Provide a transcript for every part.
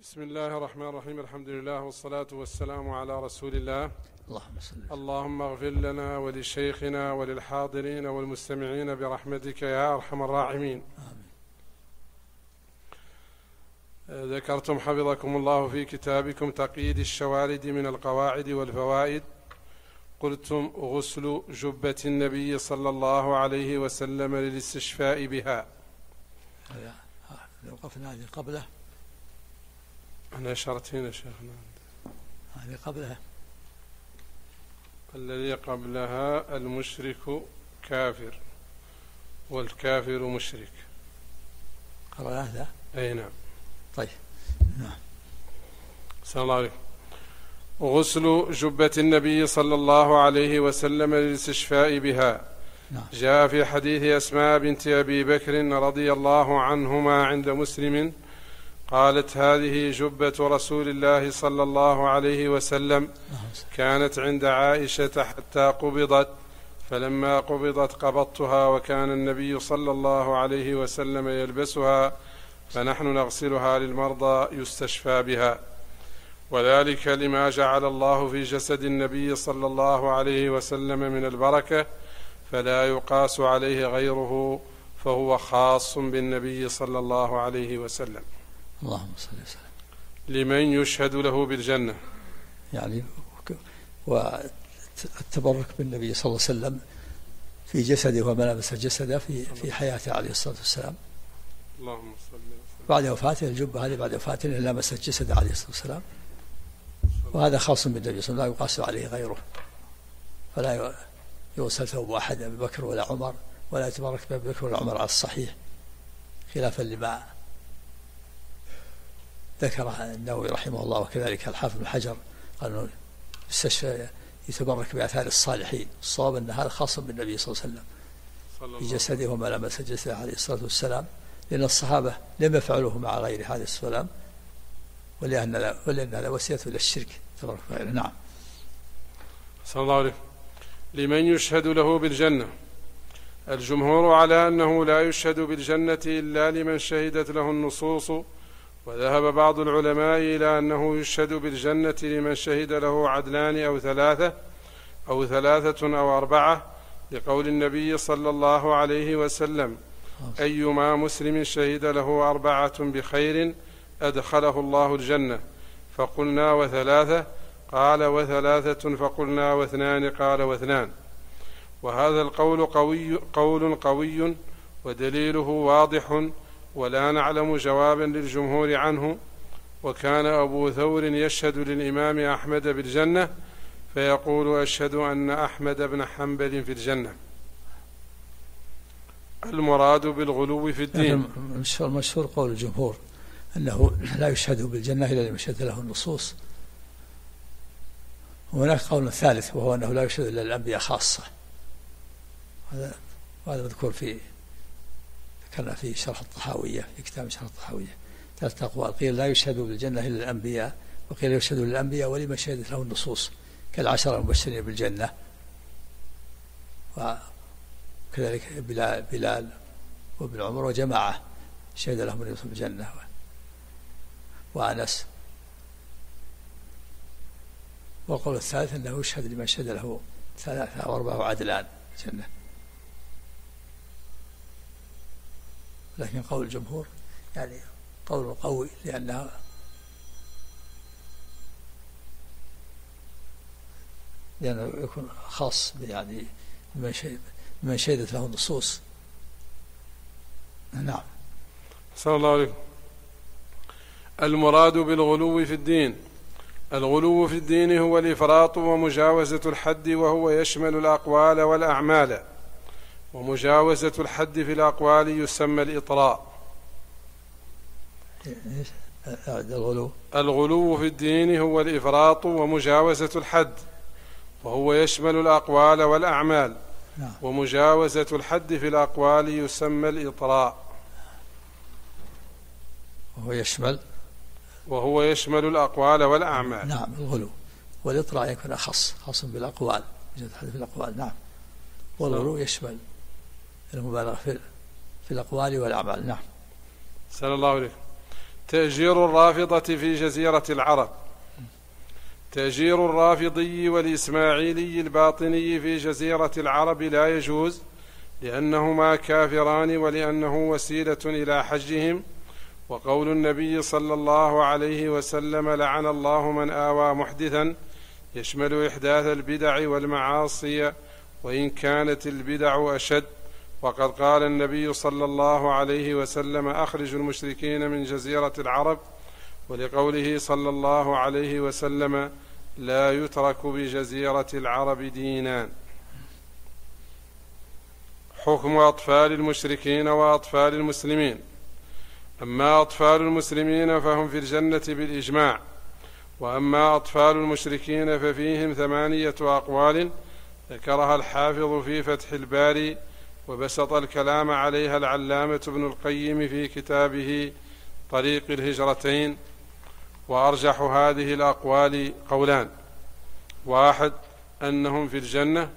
بسم الله الرحمن الرحيم. الحمد لله والصلاة والسلام على رسول الله. اللهم اغفر لنا ولشيخنا وللحاضرين والمستمعين برحمتك يا أرحم الراحمين. ذكرتم حفظكم الله في كتابكم تقييد الشوارد من القواعد والفوائد، قلتم غسل جبة النبي صلى الله عليه وسلم للاستشفاء بها. وقفنا هذه قبله، أنا أشرت هنا شيخنا هذه قبلها. الذي قبلها المشرك كافر والكافر مشرك. قرأ هذا؟ أي نعم. طيب نعم. صلى الله عليه. غسل جبة النبي صلى الله عليه وسلم للاستشفاء بها. نعم. جاء في حديث أسماء بنت أبي بكر رضي الله عنهما عند مسلم قالت: هذه جبة رسول الله صلى الله عليه وسلم، كانت عند عائشة حتى قبضت، فلما قبضت قبضتها، وكان النبي صلى الله عليه وسلم يلبسها، فنحن نغسلها للمرضى يستشفى بها، وذلك لما جعل الله في جسد النبي صلى الله عليه وسلم من البركة، فلا يقاس عليه غيره، فهو خاص بالنبي صلى الله عليه وسلم. اللهم صل وسلم. لمن يشهد له بالجنة، يعني والتبرك بالنبي صلى الله عليه وسلم في جسده وملابس جسده في حياته عليه الصلاة والسلام. اللهم صل وسلم. بعد وفاته الجبة هذه بعد وفاته لمست جسده عليه الصلاة والسلام، وهذا خاص بالنبي صلى الله عليه وسلم، لا يقاس عليه غيره، فلا يغسل ثوب أحد أبي بكر ولا عمر، ولا يتبرك بأبي بكر ولا عمر على الصحيح، خلافا لما ذكر النووي رحمه الله وكذلك الحافظ بن حجر، قالوا يتبرك بآثار الصالحين. الصواب أن هذا خاص بالنبي صلى الله عليه وسلم في جسده وما لمس جسده عليه الصلاة والسلام، لأن الصحابة لم يفعلوه مع غير هذا السلام، ولأن هذا وسيلة إلى الشرك تبرك بغيره. نعم. صلى الله عليه. لمن يشهد له بالجنة. الجمهور على أنه لا يشهد بالجنة إلا لمن شهدت له النصوص، وذهب بعض العلماء إلى أنه يشهد بالجنة لمن شهد له عدلان أو ثلاثة أو أربعة، لقول النبي صلى الله عليه وسلم: أيما مسلم شهد له أربعة بخير أدخله الله الجنة. فقلنا: وثلاثة؟ قال: وثلاثة. فقلنا: واثنان؟ قال: واثنان. وهذا القول قول قوي ودليله واضح، ولا نعلم جوابا للجمهور عنه. وكان أبو ثور يشهد للإمام أحمد بالجنة، فيقول: أشهد أن أحمد بن حنبل في الجنة. المراد بالغلو في الدين. المشهور قول الجمهور أنه لا يشهد بالجنة إلا لمن شهد له النصوص. وهناك قول ثالث، وهو أنه لا يشهد إلا للأنبياء خاصة. هذا مذكور ذكرنا في شرح الطحاوية، في كتاب شرح الطحاوية، ثلاثة أقوال: قيل لا يشهد بالجنة إلا الأنبياء، وقيل يشهد للأنبياء ولمن شهدت له النصوص كالعشرة المبشرين بالجنة، وكذلك بلال وابن عمر وجماعة شهد لهم النصوص بالجنة، وأنس. والقول الثالث أنه يشهد لمن شهد له ثلاثة أو أربعة وعدلان بالجنة. لكن قول الجمهور يعني قول قوي، لأنه يكون خاص يعني بمن شهدت له النصوص. نعم. صلى الله عليه. المراد بالغلو في الدين. الغلو في الدين هو الإفراط ومجاوزة الحد، وهو يشمل الأقوال والأعمال، ومجاوزة الحد في الأقوال يسمى الإطراء. الغلو في الدين هو الإفراط ومجاوزة الحد، وهو يشمل الأقوال والأعمال، ومجاوزة الحد في الأقوال يسمى الإطراء. وهو يشمل الأقوال والأعمال. نعم. الغلو والإطراء يكون خاص بالأقوال، يوجد حد في الأقوال. نعم. والغلو يشمل المبالغة في الأقوال والأعمال. نعم. صلى الله عليه. تأجير الرافضة في جزيرة العرب. تأجير الرافضي والإسماعيلي الباطني في جزيرة العرب لا يجوز، لأنهما كافران ولأنه وسيلة إلى حجهم. وقول النبي صلى الله عليه وسلم: لعن الله من آوى محدثا، يشمل إحداث البدع والمعاصي وإن كانت البدع أشد. وقد قال النبي صلى الله عليه وسلم: أخرجوا المشركين من جزيرة العرب. ولقوله صلى الله عليه وسلم: لا يترك بجزيرة العرب دينان. حكم أطفال المشركين وأطفال المسلمين. أما أطفال المسلمين فهم في الجنة بالإجماع، وأما أطفال المشركين ففيهم 8 أقوال ذكرها الحافظ في فتح الباري، وبسط الكلام عليها العلامة ابن القيم في كتابه طريق الهجرتين. وأرجح هذه الأقوال قولان: 1 أنهم في الجنة،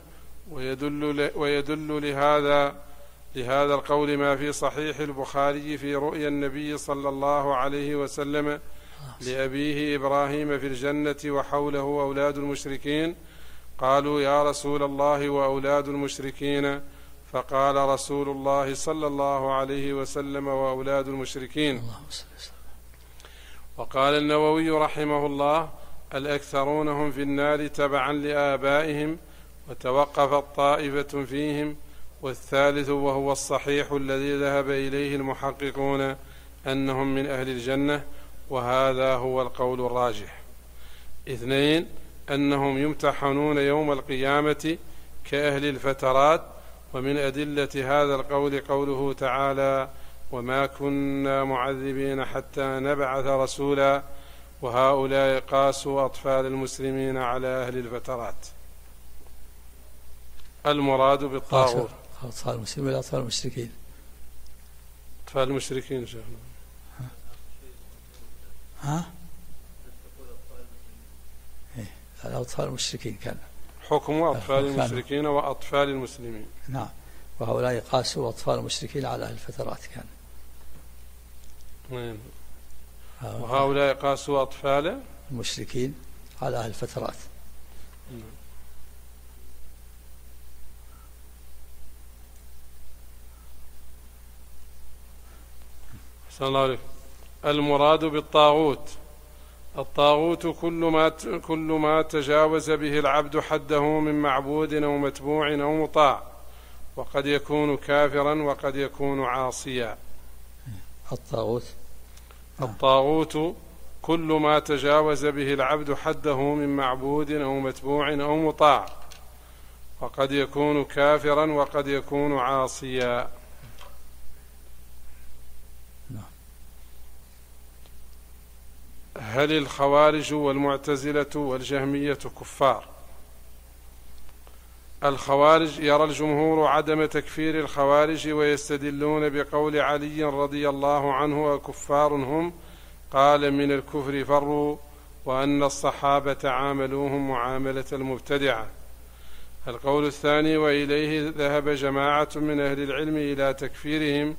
ويدل لهذا القول ما في صحيح البخاري في رؤيا النبي صلى الله عليه وسلم لأبيه إبراهيم في الجنة وحوله أولاد المشركين، قالوا: يا رسول الله وأولاد المشركين؟ فقال رسول الله صلى الله عليه وسلم: وأولاد المشركين. وقال النووي رحمه الله: الأكثرون هم في النار تبعا لآبائهم، وتوقفت طائفة فيهم. والثالث وهو الصحيح الذي ذهب إليه المحققون أنهم من أهل الجنة، وهذا هو القول الراجح. 2 أنهم يمتحنون يوم القيامة كأهل الفترات. ومن أدلة هذا القول قوله تعالى: وما كنا معذبين حتى نبعث رسولا. وهؤلاء قاسوا أطفال المسلمين على أهل الفترات. المراد بالطاغوت أطفال المسلمين ولا أطفال المشركين؟ أطفال المشركين شيخنا. أطفال المشركين كان حكم أطفال المشركين وأطفال المسلمين. نعم. وهؤلاء قاسوا أطفال المشركين على أهل الفترات كان. وهؤلاء قاسوا أطفال المشركين على أهل الفترات. صلى الله عليه. المراد بالطاغوت: الطاغوت كل ما تجاوز به العبد حده من معبود أو متبوع أو مطاع، وقد يكون كافرا وقد يكون عاصيا. الطاغوت كل ما تجاوز به العبد حده من معبود أو متبوع أو مطاع، وقد يكون كافرا وقد يكون عاصيا. هل الخوارج والمعتزلة والجهمية كفار؟ الخوارج يرى الجمهور عدم تكفير الخوارج، ويستدلون بقول علي رضي الله عنه: أكفار هم؟ قال: من الكفر فروا، وأن الصحابة عاملوهم معاملة المبتدعة. القول الثاني: وإليه ذهب جماعة من أهل العلم إلى تكفيرهم،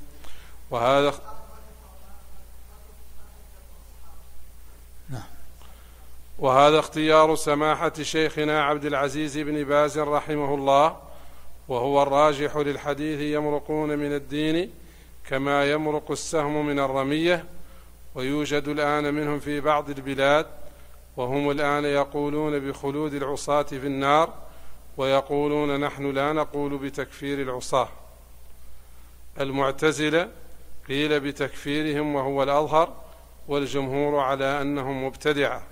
وهذا اختيار سماحة شيخنا عبد العزيز بن باز رحمه الله، وهو الراجح للحديث: يمرقون من الدين كما يمرق السهم من الرمية. ويوجد الآن منهم في بعض البلاد، وهم الآن يقولون بخلود العصاة في النار، ويقولون: نحن لا نقول بتكفير العصاة. المعتزلة قيل بتكفيرهم وهو الأظهر، والجمهور على أنهم مبتدعة.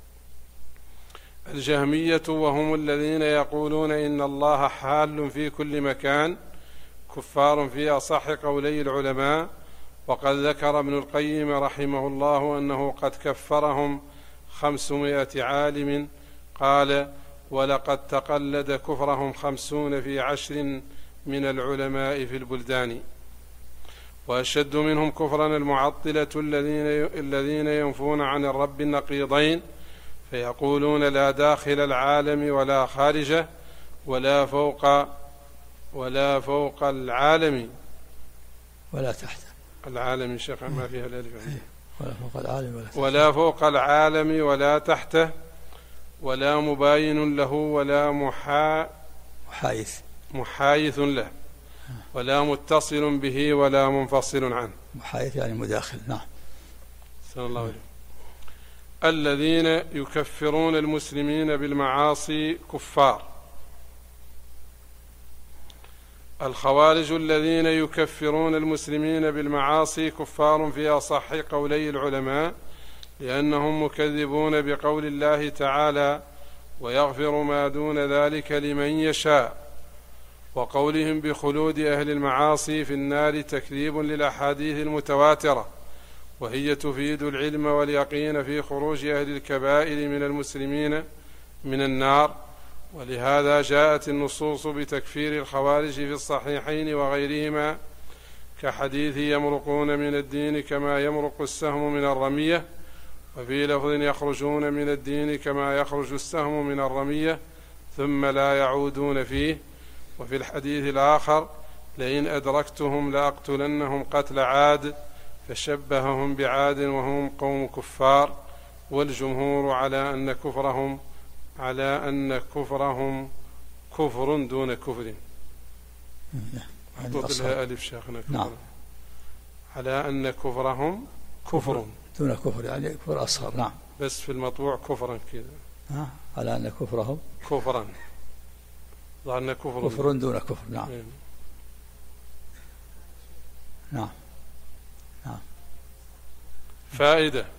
الجهمية وهم الذين يقولون إن الله حال في كل مكان، كفار في أصح قولي العلماء. وقد ذكر ابن القيم رحمه الله أنه قد كفرهم 500 عالم، قال: ولقد تقلد كفرهم 50 في 10 من العلماء في البلدان. وأشد منهم كفرا المعطلة الذين ينفون عن الرب النقيضين، فيقولون: لا داخل العالم ولا خارجه، ولا فوق العالم ولا تحت العالم. شيخ ما فيها الألف ولا فوق العالم ولا تحته، ولا مباين له ولا محايث له، ولا متصل به ولا منفصل عنه. محايث يعني مداخل. نعم. صلى الله عليه. الذين يكفرون المسلمين بالمعاصي كفار. الخوارج الذين يكفرون المسلمين بالمعاصي كفار في أصح قولي العلماء، لأنهم مكذبون بقول الله تعالى: ويغفر ما دون ذلك لمن يشاء، وقولهم بخلود أهل المعاصي في النار تكذيب للأحاديث المتواترة، وهي تفيد العلم واليقين في خروج أهل الكبائر من المسلمين من النار. ولهذا جاءت النصوص بتكفير الخوارج في الصحيحين وغيرهما، كحديث يمرقون من الدين كما يمرق السهم من الرمية، وفي لفظ يخرجون من الدين كما يخرج السهم من الرمية ثم لا يعودون فيه. وفي الحديث الآخر: لئن أدركتهم لأقتلنهم قتل عاد، فشبههم بعاد وهم قوم كفار. والجمهور على أن كفرهم كفر دون كفر. محطوط لها ألف شيخنا. نعم. على أن كفرهم كفر دون كفر، يعني كفر أصغر. نعم. بس في المطبوع كفرا كذا. على أن كفرهم كفرا، ظهرنا كفر دون كفر. نعم. نعم. نعم. فائدة: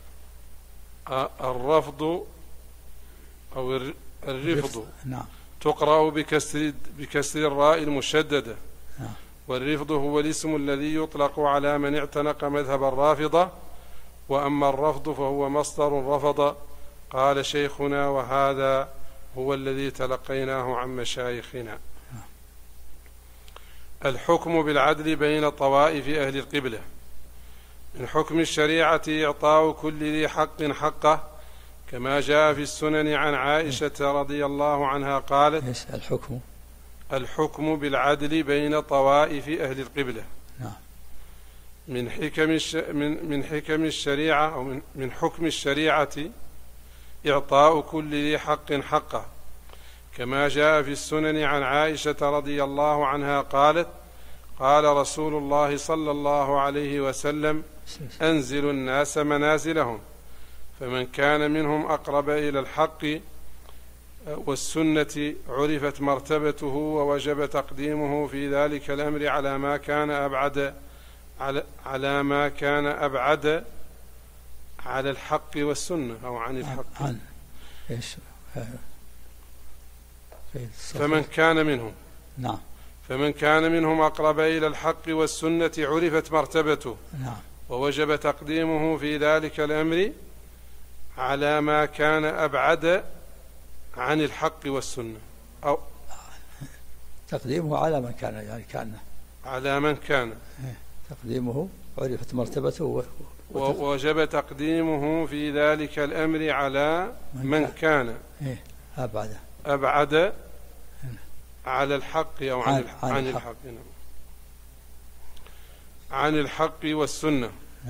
الرفض أو الرفض نعم. تقرأ بكسر الراء المشددة. نعم. والرفض هو الاسم الذي يطلق على من اعتنق مذهب الرافضة. وأما الرفض فهو مصدر رفض. قال شيخنا: وهذا هو الذي تلقيناه عن مشايخنا. الحكم بالعدل بين طوائف أهل القبلة. من حكم الشريعة إعطاء كل ذي حق حقه، كما جاء في السنن عن عائشة رضي الله عنها قالت: الحكم بالعدل بين طوائف أهل القبلة. من حكم الشريعة، أو من حكم الشريعة إعطاء كل ذي حق حقه، كما جاء في السنن عن عائشة رضي الله عنها قالت: قال رسول الله صلى الله عليه وسلم: أنزلوا الناس منازلهم، فمن كان منهم أقرب إلى الحق والسنة عرفت مرتبته ووجب تقديمه في ذلك الأمر على ما كان أبعد على الحق والسنة، أو عن الحق. فمن كان منهم أقرب إلى الحق والسنة عرفت مرتبته. ووجب تقديمه في ذلك الأمر على ما كان أبعد عن الحق والسنة، أو تقديمه على من كان، يعني كان على من كان تقديمه عرفت مرتبته، ووجب تقديمه في ذلك الأمر على من كان أبعد على الحق، أو عن الحق والسنة.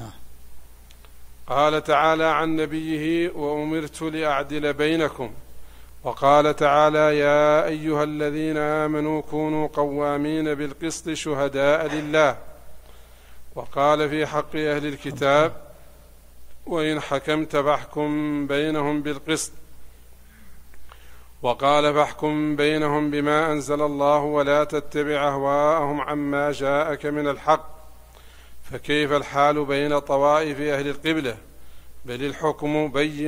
قال تعالى عن نبيه: وأمرت لأعدل بينكم. وقال تعالى: يا أيها الذين آمنوا كونوا قوامين بالقسط شهداء لله. وقال في حق أهل الكتاب: وإن حكمت فاحكم بينهم بالقسط. وقال: فاحكم بينهم بما أنزل الله ولا تتبع أهواءهم عما جاءك من الحق. فكيف الحال بين طوائف أهل القبلة؟ بل الحكم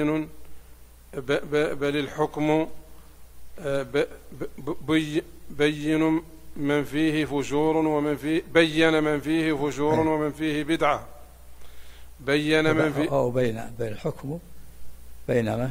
بين من فيه فجور ومن فيه بين من فيه فجور ومن فيه بدعة. بين من فيه أو بين الحكم بينما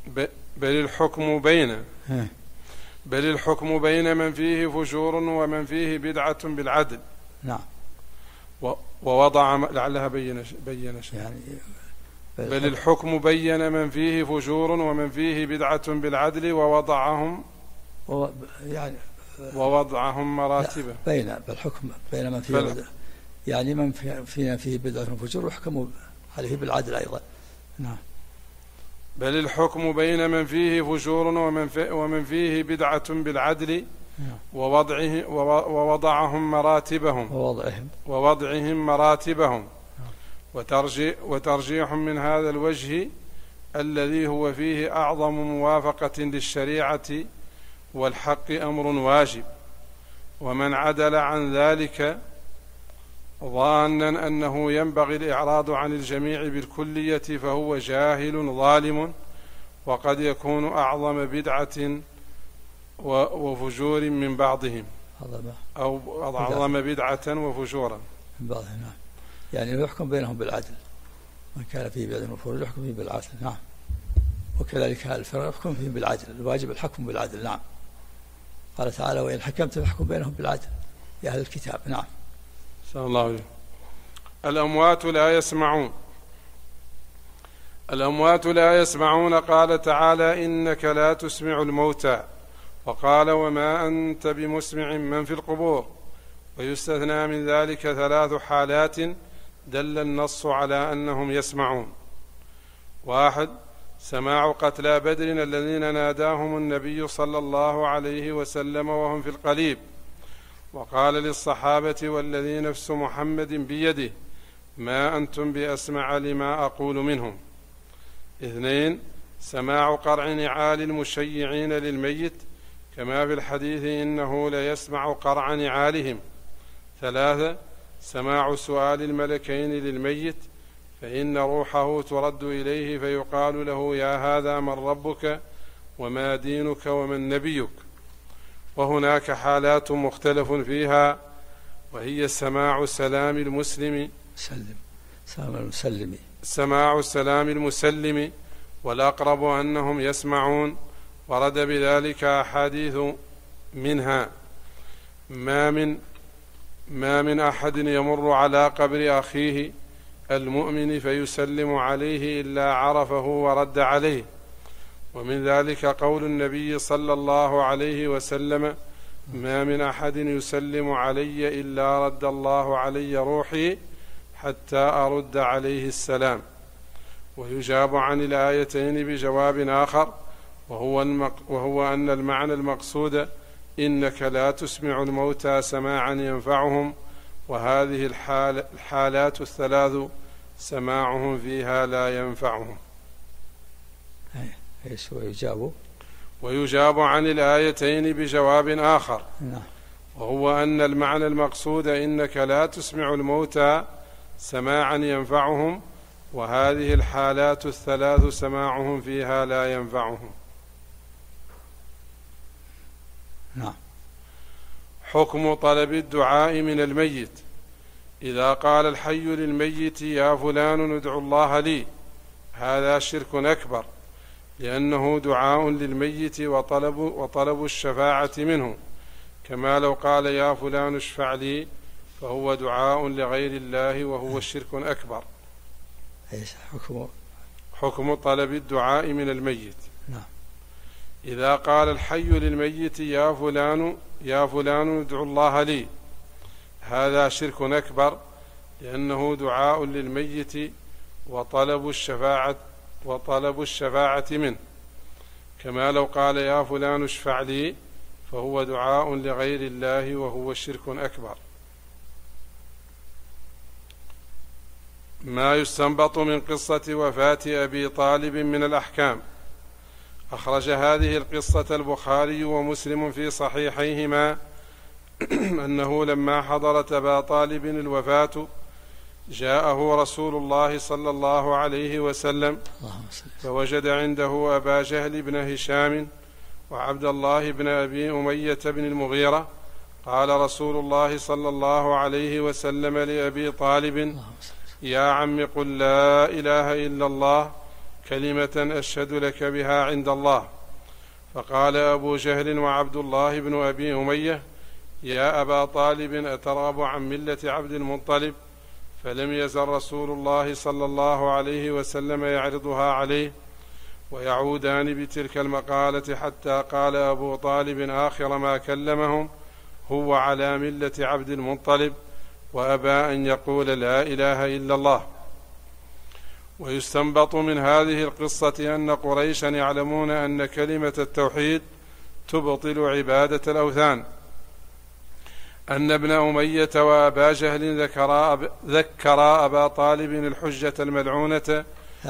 بل الحكم بين من فيه فجور ومن فيه بدعة بالعدل. نعم. ووضع لعلها بين يعني بل الحكم بين من فيه فجور ومن فيه بدعة بالعدل ووضعهم مراتبه. بالحكم بين من فيه يعني من فيه بدعة وفجور يحكم عليه بالعدل أيضا. نعم. بل الحكم بين من فيه فجور ومن فيه بدعة بالعدل ووضعهم مراتبهم وترجيح من هذا الوجه الذي هو فيه أعظم موافقة للشريعة والحق أمر واجب. ومن عدل عن ذلك ظانا أنه ينبغي الإعراض عن الجميع بالكلية فهو جاهل ظالم، وقد يكون أعظم بدعة وفجور من بعضهم، أو أعظم بدعة وفجورا من بعضهم. نعم. يعني يحكم بينهم بالعدل، من كان فيه بدعة وفجور يحكم فيه بالعدل. نعم. وكذلك الفرق يحكم فيه بالعدل، الواجب الحكم بالعدل. نعم. قال تعالى: وإن حكمت فاحكم بينهم بالعدل يا أهل الكتاب. نعم. صلى الله عليه. الأموات لا يسمعون قال تعالى: إنك لا تسمع الموتى، وقال: وما أنت بمسمع من في القبور. ويستثنى من ذلك 3 حالات دل النص على أنهم يسمعون: 1. سماع قتلى بدر الذين ناداهم النبي صلى الله عليه وسلم وهم في القليب وقال للصحابة: والذي نفس محمد بيده ما أنتم بأسمع لما أقول منهم. 2. سماع قرع نعال المشيعين للميت كما في الحديث: إنه ليسمع قرع نعالهم. 3. سماع سؤال الملكين للميت فإن روحه ترد إليه فيقال له: يا هذا من ربك وما دينك ومن نبيك. وهناك حالات مختلف فيها، وهي سماع سلام المسلم والأقرب أنهم يسمعون، ورد بذلك أحاديث منها: ما من أحد يمر على قبر أخيه المؤمن فيسلم عليه إلا عرفه ورد عليه. ومن ذلك قول النبي صلى الله عليه وسلم: ما من أحد يسلم علي إلا رد الله علي روحي حتى أرد عليه السلام. ويجاب عن الآيتين بجواب آخر، وهو أن المعنى المقصود إنك لا تسمع الموتى سماعا ينفعهم، وهذه الحالات 3 سماعهم فيها لا ينفعهم. ويجاب عن الآيتين بجواب آخر، وهو أن المعنى المقصود إنك لا تسمع الموتى سماعا ينفعهم، وهذه الحالات 3 سماعهم فيها لا ينفعهم. حكم طلب الدعاء من الميت: إذا قال الحي للميت: يا فلان ادع الله لي، هذا شرك أكبر، لأنه دعاء للميت وطلب الشفاعة منه، كما لو قال: يا فلان اشفع لي، فهو دعاء لغير الله وهو الشرك أكبر. حكم طلب الدعاء من الميت: إذا قال الحي للميت: يا فلان ادع الله لي، هذا شرك أكبر، لأنه دعاء للميت وطلب الشفاعة منه، كما لو قال: يا فلان اشفع لي، فهو دعاء لغير الله وهو الشرك أكبر. ما يستنبط من قصة وفاة أبي طالب من الأحكام: أخرج هذه القصة البخاري ومسلم في صحيحيهما أنه لما حضرت أبا طالب الوفاة جاءه رسول الله صلى الله عليه وسلم فوجد عنده أبا جهل بن هشام وعبد الله بن أبي أمية بن المغيرة. قال رسول الله صلى الله عليه وسلم لأبي طالب: يا عم قل لا إله إلا الله كلمة أشهد لك بها عند الله. فقال أبو جهل وعبد الله بن أبي أمية: يا أبا طالب أترغب عن ملة عبد المطلب؟ فلم يزل رسول الله صلى الله عليه وسلم يعرضها عليه، ويعودان بتلك المقالة حتى قال أبو طالب آخر ما كلمهم: هو على ملة عبد المطلب، وأبى أن يقول لا إله إلا الله. ويستنبط من هذه القصة أن قريشا يعلمون أن كلمة التوحيد تبطل عبادة الأوثان، أن ابن أمية وأبا جهل ذكرا أبا طالب الحجة الملعونة.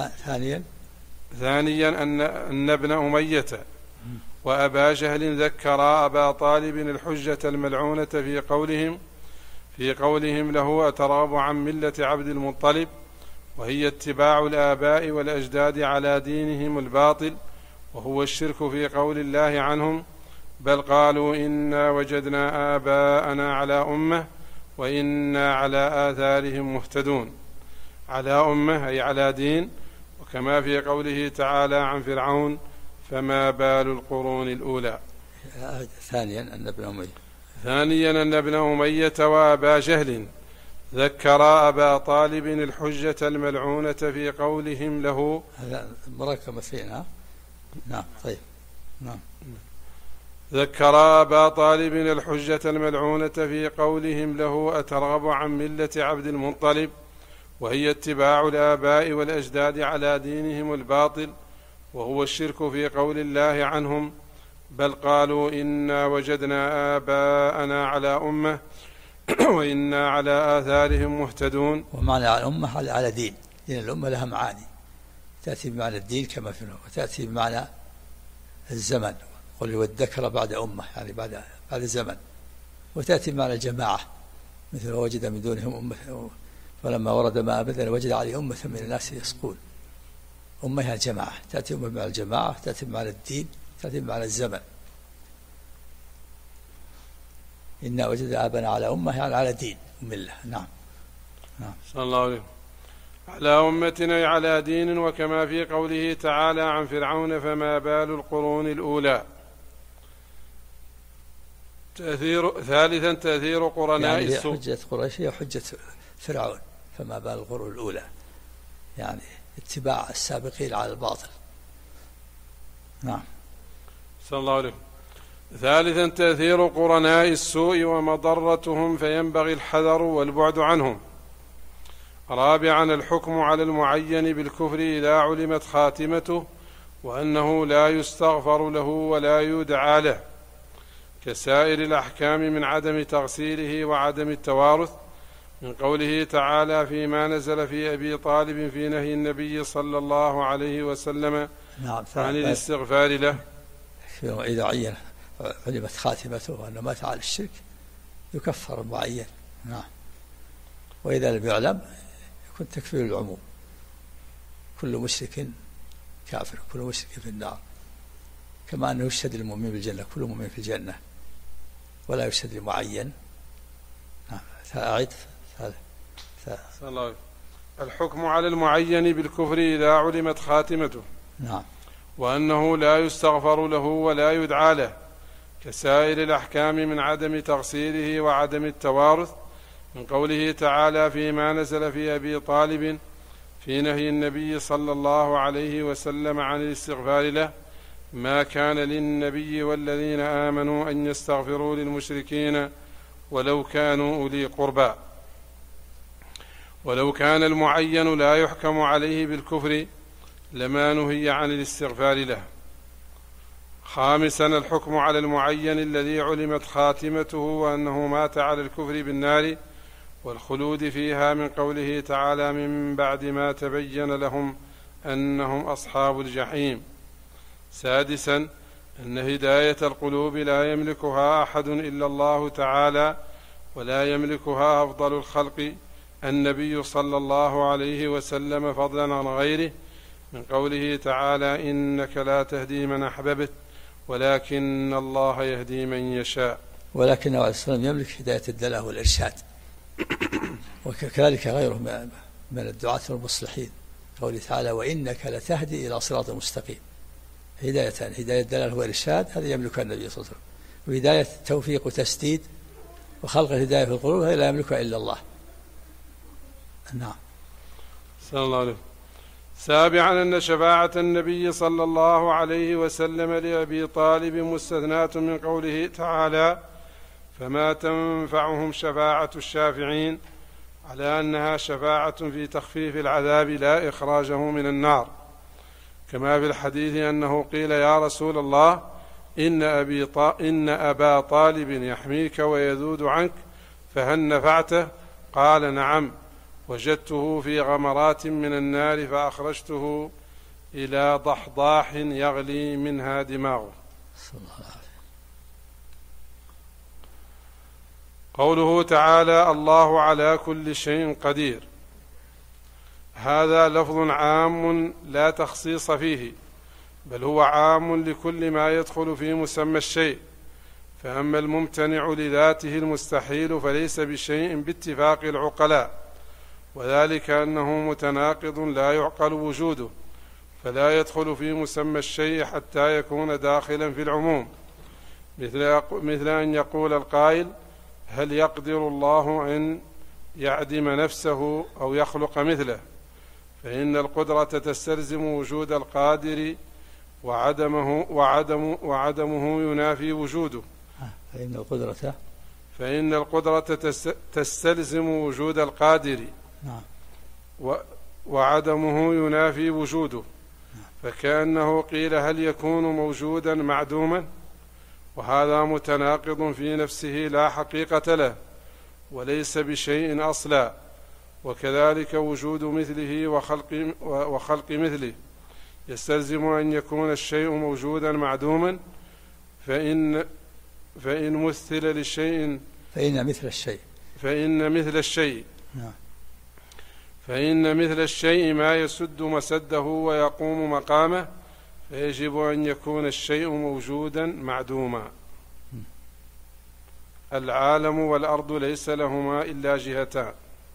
ثانيا أن ابن أمية وأبا جهل ذكرا أبا طالب الحجة الملعونة في قولهم له أترغب عن ملة عبد المطلب، وهي اتباع الآباء والأجداد على دينهم الباطل، وهو الشرك في قول الله عنهم بل قالوا إنا وجدنا آباءنا على أمة وإنا على آثارهم مهتدون. على أمة أي على دين، وكما في قوله تعالى عن فرعون فما بال القرون الأولى. ثانيا أن ابن أمية وأبا جهل ذكر أبا طالب الحجة الملعونة في قولهم له. هذا مركب فينا. نعم طيب. نعم. ذكر أبا طالب الحجة الملعونة في قولهم له أترغب عن ملة عبد المطلب، وهي اتباع الآباء والأجداد على دينهم الباطل، وهو الشرك في قول الله عنهم بل قالوا إنا وجدنا آباءنا على أمة وإنا على آثارهم مهتدون. ومعنى على الأمة على دين، لأن الأمة لها معاني، تأتي بمعنى الدين كما في وتأتي بمعنى الزمن، قل والذكر بعد أمة يعني بعد زمن، وتأتي بمعنى الجماعة مثل وجد من دونهم أمة فلما ورد ماء بدل وجد عليه أمة من الناس يسقون. أمة هي الجماعة، تأتي أمة بمعنى الجماعة، تأتي بمعنى الدين، تأتي بمعنى الزمن. إنا وجدنا آباءنا على أمة يعني على دين وملة. نعم. صلى الله عليه على أمتنا على دين، وكما في قوله تعالى عن فرعون فما بال القرون الأولى. ثالثا تأثير قرناء يعني السوء. حجة قريش هي حجة فرعون، فما بال القرون الأولى يعني اتباع السابقين على الباطل. نعم. صلى الله عليه. ثالثا تأثير قرناء السوء ومضرتهم، فينبغي الحذر والبعد عنهم. رابعا الحكم على المعين بالكفر إذا علمت خاتمته، وأنه لا يستغفر له ولا يدعى له، كسائر الأحكام من عدم تغسيله وعدم التوارث، من قوله تعالى فيما نزل في أبي طالب في نهي النبي صلى الله عليه وسلم عن الاستغفار له. إذا عين علمت خاتمته وأنه مات على الشرك يكفر المعين. نعم. وإذا لم يعلم يكون تكفير العموم، كل مشرك كافر، كل مشرك في النار، كما أنه يشهد للمؤمن بالجنة، كل مؤمن في الجنة، ولا يشهد لمعين. أعيد. الحكم على المعين بالكفر إذا علمت خاتمته. نعم. وأنه لا يستغفر له ولا يدعى له، كسائر الأحكام من عدم تغسيله وعدم التوارث، من قوله تعالى فيما نزل في أبي طالب في نهي النبي صلى الله عليه وسلم عن الاستغفار له ما كان للنبي والذين آمنوا أن يستغفروا للمشركين ولو كانوا أولي قربى. ولو كان المعين لا يحكم عليه بالكفر لما نهي عن الاستغفار له. خامسا الحكم على المعين الذي علمت خاتمته وأنه مات على الكفر بالنار والخلود فيها، من قوله تعالى من بعد ما تبين لهم أنهم أصحاب الجحيم. سادسا أن هداية القلوب لا يملكها أحد إلا الله تعالى، ولا يملكها أفضل الخلق النبي صلى الله عليه وسلم فضلا عن غيره، من قوله تعالى إنك لا تهدي من أحببت ولكن الله يهدي من يشاء. ولكن عليه السلام يملك هداية الدلالة والإرشاد، وكذلك غيره من الدعاة والمصلحين، قوله تعالى وإنك لتهدي إلى صراط مستقيم. هداية الدلالة والإرشاد هذا يملكها النبي صلى الله عليه وسلم، وهداية التوفيق وتسديد وخلق الهداية في القلوب هذا لا يملكها إلا الله. نعم. صلى الله عليه. سابعا أن شفاعة النبي صلى الله عليه وسلم لأبي طالب مستثناة من قوله تعالى فما تنفعهم شفاعة الشافعين، على أنها شفاعة في تخفيف العذاب لا إخراجه من النار، كما في الحديث أنه قيل يا رسول الله إن أبا طالب يحميك ويذود عنك فهل نفعته؟ قال نعم، وجدته في غمرات من النار فأخرجته إلى ضحضاح يغلي منها دماغه. قوله تعالى الله على كل شيء قدير، هذا لفظ عام لا تخصيص فيه، بل هو عام لكل ما يدخل في مسمى الشيء، فأما الممتنع لذاته المستحيل فليس بشيء باتفاق العقلاء، وذلك أنه متناقض لا يعقل وجوده، فلا يدخل في مسمى الشيء حتى يكون داخلا في العموم، مثل أن يقول القائل هل يقدر الله أن يعدم نفسه أو يخلق مثله؟ فإن القدرة تستلزم وجود القادر، وعدمه ينافي وجوده. فإن القدرة تستلزم وجود القادر، وعدمه ينافي وجوده، فكأنه قيل هل يكون موجودا معدوما؟ وهذا متناقض في نفسه لا حقيقة له، وليس بشيء أصلا. وكذلك وجود مثله وخلق مثله يستلزم أن يكون الشيء موجودا معدوما، فإن مثل الشيء ما يسد مسده ويقوم مقامه، فيجب أن يكون الشيء موجودا معدوما. العالم والأرض ليس لهما إلا جهتان.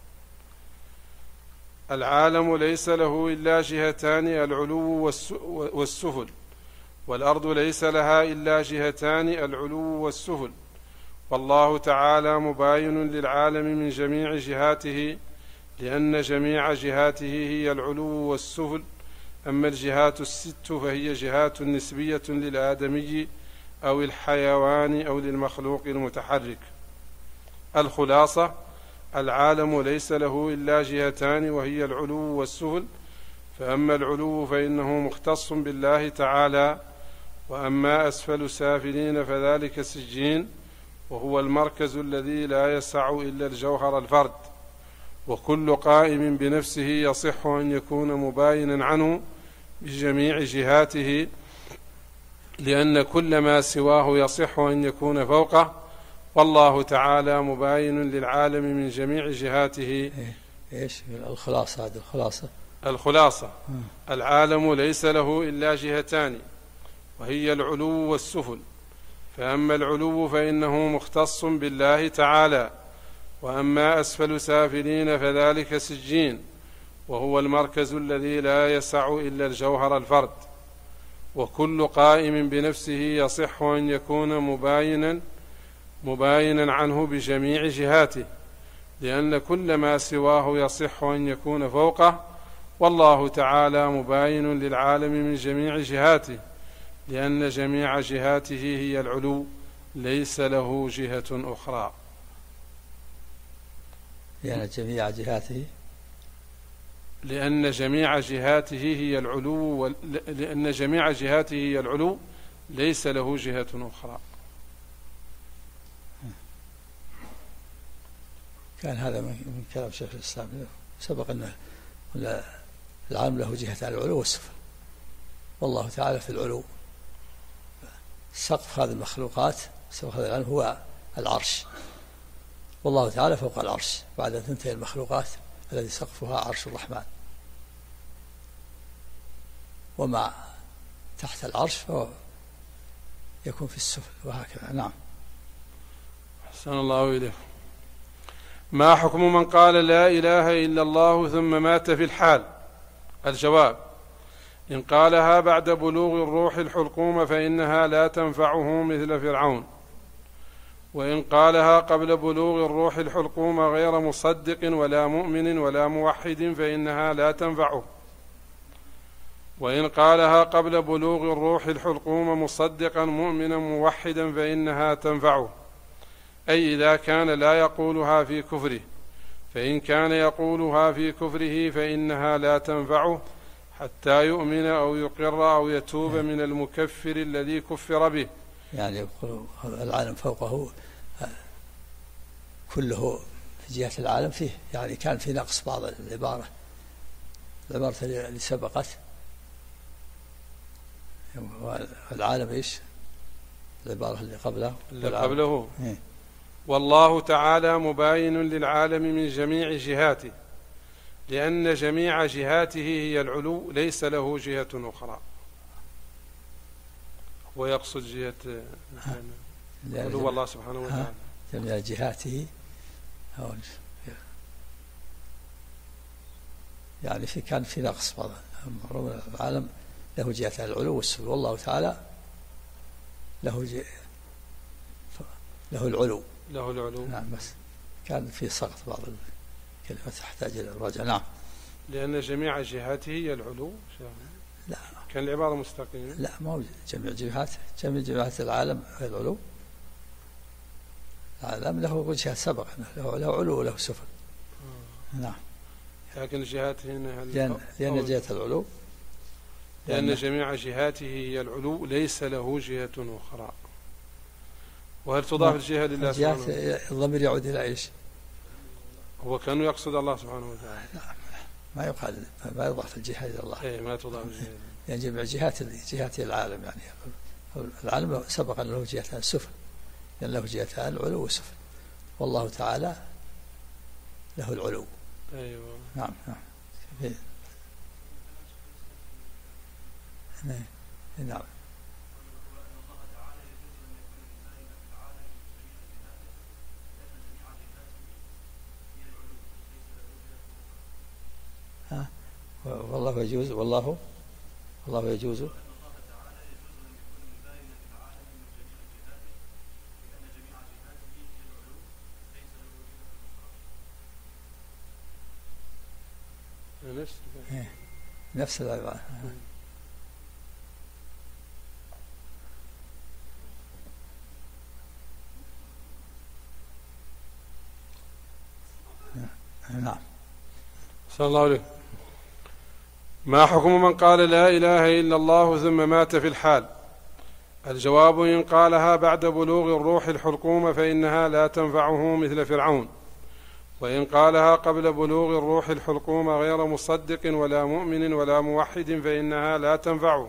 العالم ليس له إلا جهتان، العلو والسفل، والأرض ليس لها إلا جهتان، العلو والسفل، والله تعالى مباين للعالم من جميع جهاته، لأن جميع جهاته هي العلو والسفل. أما الجهات الست فهي جهات نسبية للآدمي أو الحيوان أو للمخلوق المتحرك. الخلاصة: العالم ليس له إلا جهتان، وهي العلو والسفل، فأما العلو فإنه مختص بالله تعالى، وأما أسفل سافلين فذلك سجين، وهو المركز الذي لا يسع إلا الجوهر الفرد. وكل قائم بنفسه يصح أن يكون مباينا عنه بجميع جهاته، لأن كل ما سواه يصح أن يكون فوقه، والله تعالى مباين للعالم من جميع جهاته. إيش الخلاصة؟ هذه الخلاصة: العالم ليس له إلا جهتان، وهي العلو والسفل، فأما العلو فإنه مختص بالله تعالى، وأما أسفل سافلين فذلك سجين، وهو المركز الذي لا يسع إلا الجوهر الفرد. وكل قائم بنفسه يصح أن يكون مباينا عنه بجميع جهاته، لأن كل ما سواه يصح أن يكون فوقه، والله تعالى مباين للعالم من جميع جهاته، لأن جميع جهاته هي العلو، ليس له جهة أخرى. لأن جميع جهاته هي العلو، لأن جميع جهاته هي العلو، ليس له جهة أخرى. كان هذا من كلام شيخ الإسلام، سبق أن العالم له جهة العلو والسفل، والله تعالى في العلو. سقف هذه المخلوقات، سقف هذا العالم هو العرش، والله تعالى فوق العرش بعد أن تنتهي المخلوقات الذي سقفها عرش الرحمن، وما تحت العرش فهو يكون في السفل، وهكذا. نعم. أحسن الله إليه. ما حكم من قال لا إله إلا الله ثم مات في الحال؟ الجواب: إن قالها بعد بلوغ الروح الحلقوم فإنها لا تنفعه مثل فرعون، وإن قالها قبل بلوغ الروح الحلقوم غير مصدق ولا مؤمن ولا موحد فإنها لا تنفعه، وإن قالها قبل بلوغ الروح الحلقوم مصدقا مؤمنا موحدا فإنها تنفعه، أي إذا كان لا يقولها في كفره، فإن كان يقولها في كفره فإنها لا تنفعه حتى يؤمن أو يقر أو يتوب من المكفر الذي كفر به. يعني العالم فوقه كله في جهة العالم فيه، يعني كان في نقص بعض العبارة اللي سبقت. العالم إيش العبارة اللي قبله والله تعالى مباين للعالم من جميع جهاته، لأن جميع جهاته هي العلو، ليس له جهة أخرى. ويقصد جهة علو الله سبحانه وتعالى. جميع جهاته يعني كان في نقص بعض العالم له جهة العلو والسفل، والله تعالى له العلو. نعم، بس كان في سقط بعض الكلمات تحتاج إلى الرجع. نعم، لأن جميع جهاته هي العلو. لا، كان العبارة مستقيمة. لا، ما هو جميع جهات العالم هي العلو. العالم له وجهة سبق، له علو وله سفل. نعم، لكن جهاته لأن جهة العلو، لأن جميع جهاته هي العلو، ليس له جهة أخرى. وهل تضاف الجهة لله سبحانه وتعالى؟ الضمير يعود إلى إيش؟ هو كان يقصد الله سبحانه وتعالى. ما يقال، ما يضاف الجهة إلى الله. ما تضاف الجهة. يعني جميع جهات العالم، يعني العالم سبق أن له جهتان السفل، لأن له جهتان العلو والسفل، والله تعالى له العلو. أيوة. نعم. نعم. والله يجوز، والله يجوز. نفس العبارة. نعم. صلى الله عليه. ما حكم من قال لا إله إلا الله ثم مات في الحال؟ الجواب: إن قالها بعد بلوغ الروح الحلقوم فإنها لا تنفعه مثل فرعون، وإن قالها قبل بلوغ الروح الحلقوم غير مصدق ولا مؤمن ولا موحد فإنها لا تنفعه.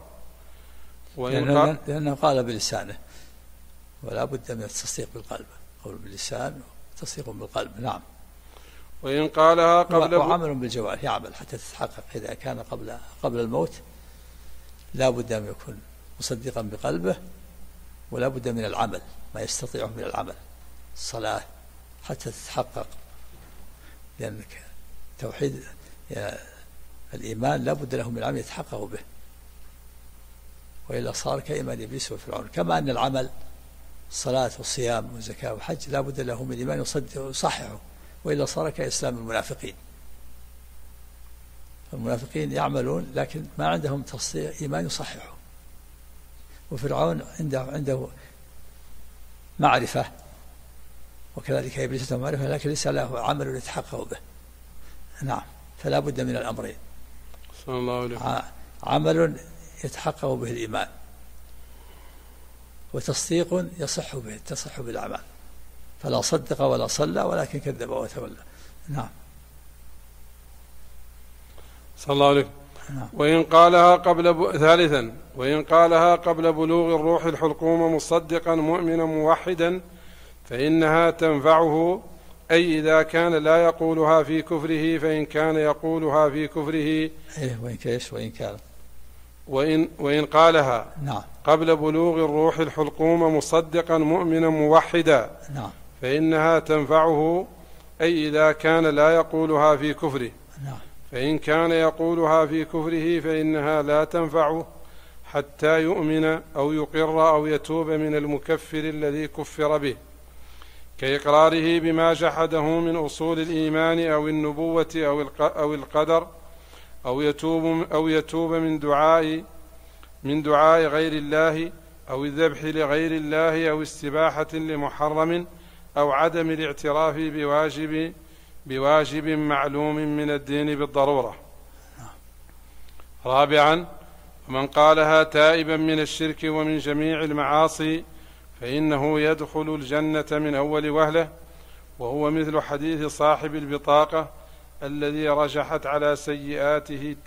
لأنه قال بلسانه، ولا بد من التصديق بالقلب، قول باللسان وتصديق بالقلب. نعم. وإن قالها قبل وعمل بالجوارح، يعمل حتى تتحقق. إذا كان قبل الموت لا بد أن يكون مصدقا بقلبه، ولا بد من العمل، ما يستطيعه من العمل، الصلاة حتى تتحقق، لأن توحيد الإيمان لا بد له من العمل يتحقق به، وإلا صار كإيمان إبليس وفرعون. كما أن العمل الصلاة والصيام والزكاة والحج لا بد له من إيمان يصدق ويصححه، وإلا صار كإسلام المنافقين. المنافقين يعملون لكن ما عندهم تصديق إيمان يصححه، وفرعون عنده معرفة، وكذلك إبليس عنده معرفة لكن ليس له عمل يتحقق به. نعم، فلا بد من الأمرين: صلى الله عليه. عمل يتحقق به الإيمان، وتصديق تصح بالأعمال. فلا صدق ولا صلى ولكن كذب وتولى. نعم. صلى الله عليه. نعم. ثالثا: وإن قالها قبل بلوغ الروح الحلقوم مصدقا مؤمنا موحدا فإنها تنفعه، أي إذا كان لا يقولها في كفره، فإن كان يقولها في كفره. وإن قالها نعم. قبل بلوغ الروح الحلقوم مصدقا مؤمنا موحدا نعم. فإنها تنفعه، أي إذا كان لا يقولها في كفره. نعم. فإن كان يقولها في كفره فإنها لا تنفعه حتى يؤمن أو يقر أو يتوب من المكفر الذي كفر به، كإقراره بما جحده من أصول الإيمان أو النبوة أو القدر، أو يتوب من دعاء غير الله، أو الذبح لغير الله، أو استباحة لمحرم، أو عدم الاعتراف بواجب معلوم من الدين بالضرورة. رابعا: ومن قالها تائبا من الشرك ومن جميع المعاصي فإنه يدخل الجنة من أول وهلة، وهو مثل حديث صاحب البطاقة الذي رجحت على سيئاته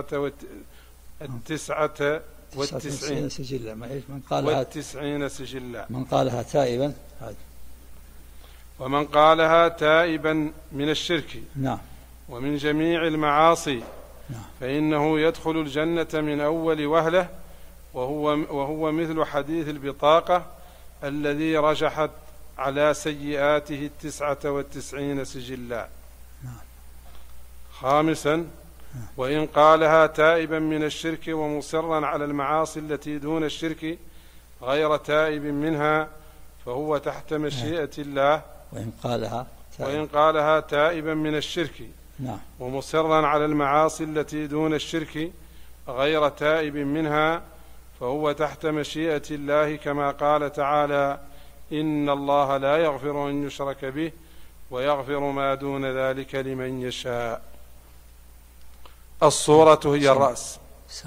99 سجلا. من قالها تائبا. ومن قالها تائبا من الشرك ومن جميع المعاصي فإنه يدخل الجنة من أول وهلة، وهو مثل حديث البطاقة الذي رجحت على سيئاته 99 سجلا. خامسا: وإن قالها تائبا من الشرك ومصرا على المعاصي التي دون الشرك غير تائب منها فهو تحت مشيئة الله. وإن قالها تائبا من الشرك ومصرا على المعاصي التي دون الشرك غير تائب منها فهو تحت مشيئة الله، كما قال تعالى: إن الله لا يغفر أن يشرك به ويغفر ما دون ذلك لمن يشاء. الصورة هي الرأس.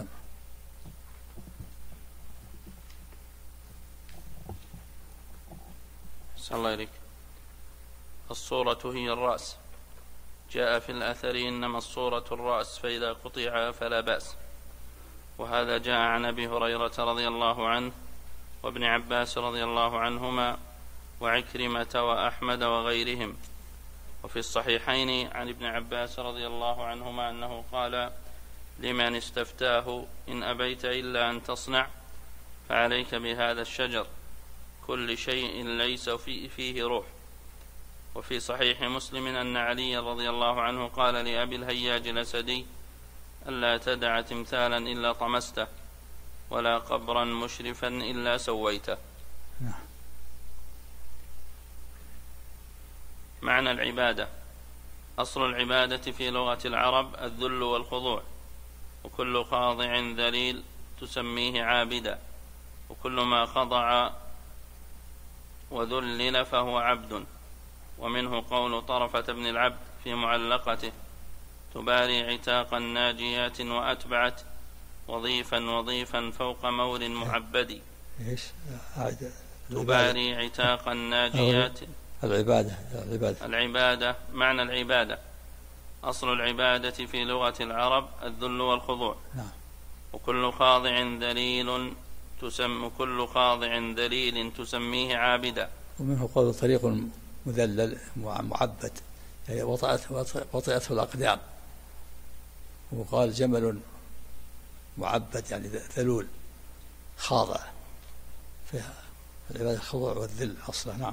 الله إليك. الصورة هي الرأس. جاء في الأثر: إنما الصورة الرأس، فإذا قطع فلا بأس. وهذا جاء عن أبي هريرة رضي الله عنه وابن عباس رضي الله عنهما وعكرمة وأحمد وغيرهم. وفي الصحيحين عن ابن عباس رضي الله عنهما أنه قال لمن استفتاه: إن أبيت إلا أن تصنع فعليك بهذا الشجر، كل شيء ليس فيه روح. وفي صحيح مسلم أن علي رضي الله عنه قال لأبي الهياج الأسدي: ألا تدع تمثالا إلا طمسته، ولا قبرا مشرفا إلا سويته. معنى العبادة: أصل العبادة في لغة العرب الذل والخضوع، وكل خاضع ذليل تسميه عابدا، وكل ما خضع وذلل فهو عبد. ومنه قول طرفة بن العبد في معلقته: تباري عتاقا ناجيات وأتبعت وظيفا فوق مور معبد. تباري عتاقا ناجيات. العبادة معنى العبادة: أصل العبادة في لغة العرب الذل والخضوع، وكل خاضع ذليل تسميه عابدا. ومنه قول طريق مذلل معبد، يعني وطئته الأقدام. وقال جمل معبد، يعني ذلول خاضع. فيها العبادة الخضوع والذل أصلا.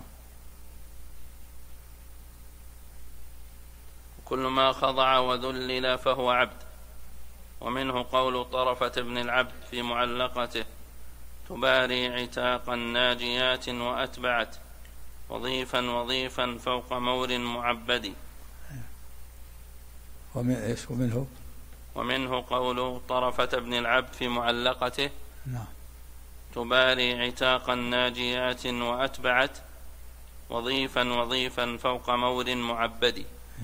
كل ما خضع وذلل فهو عبد. ومنه قول طرفة بن العبد في معلقته: تباري عتاقا ناجيات وأتبعت وظيفا فوق مور معبد. ومنه قول طرفة بن العبد في معلقته: تباري عتاقا ناجيات وأتبعت وظيفا فوق مور معبد.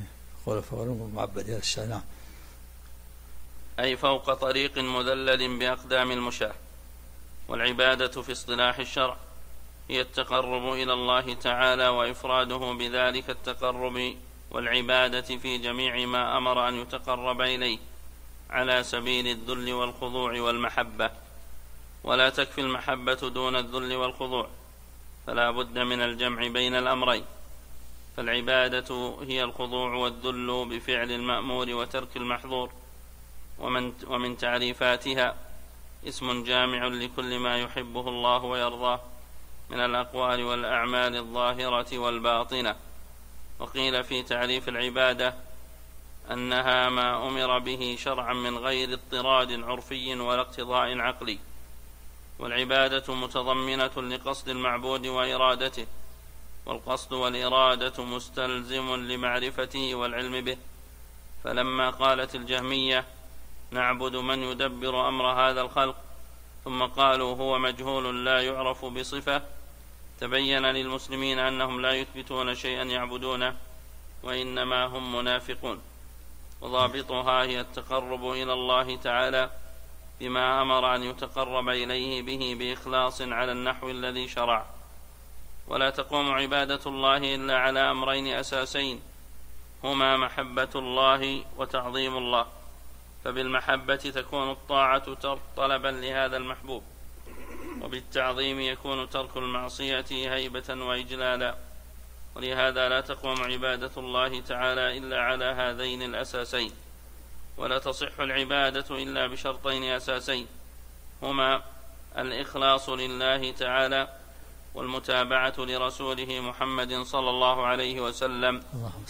أي فوق طريق مذلل بأقدام المشاة. والعبادة في اصطلاح الشرع هي التقرب إلى الله تعالى وإفراده بذلك التقرب والعبادة في جميع ما أمر أن يتقرب إليه على سبيل الذل والخضوع والمحبة. ولا تكفي المحبة دون الذل والخضوع، فلا بد من الجمع بين الأمرين. فالعبادة هي الخضوع والذل بفعل المأمور وترك المحظور. ومن تعريفاتها اسم جامع لكل ما يحبه الله ويرضاه من الأقوال والأعمال الظاهرة والباطنة. وقيل في تعريف العبادة أنها ما أمر به شرعا من غير اضطراد عرفي ولا اقتضاء عقلي. والعبادة متضمنة لقصد المعبود وإرادته، والقصد والإرادة مستلزم لمعرفته والعلم به. فلما قالت الجهمية: نعبد من يدبر أمر هذا الخلق، ثم قالوا هو مجهول لا يعرف بصفة، تبين للمسلمين أنهم لا يثبتون شيئا يعبدونه، وإنما هم منافقون. وضابطها هي التقرب إلى الله تعالى بما أمر أن يتقرب إليه به بإخلاص على النحو الذي شرع. ولا تقوم عبادة الله إلا على أمرين أساسين، هما محبة الله وتعظيم الله، فبالمحبة تكون الطاعة طلبا لهذا المحبوب، وبالتعظيم يكون ترك المعصية هيبة وإجلالا. ولهذا لا تقوم عبادة الله تعالى إلا على هذين الأساسين. ولا تصح العبادة إلا بشرطين أساسين، هما الإخلاص لله تعالى والمتابعة لرسوله محمد صلى الله عليه وسلم.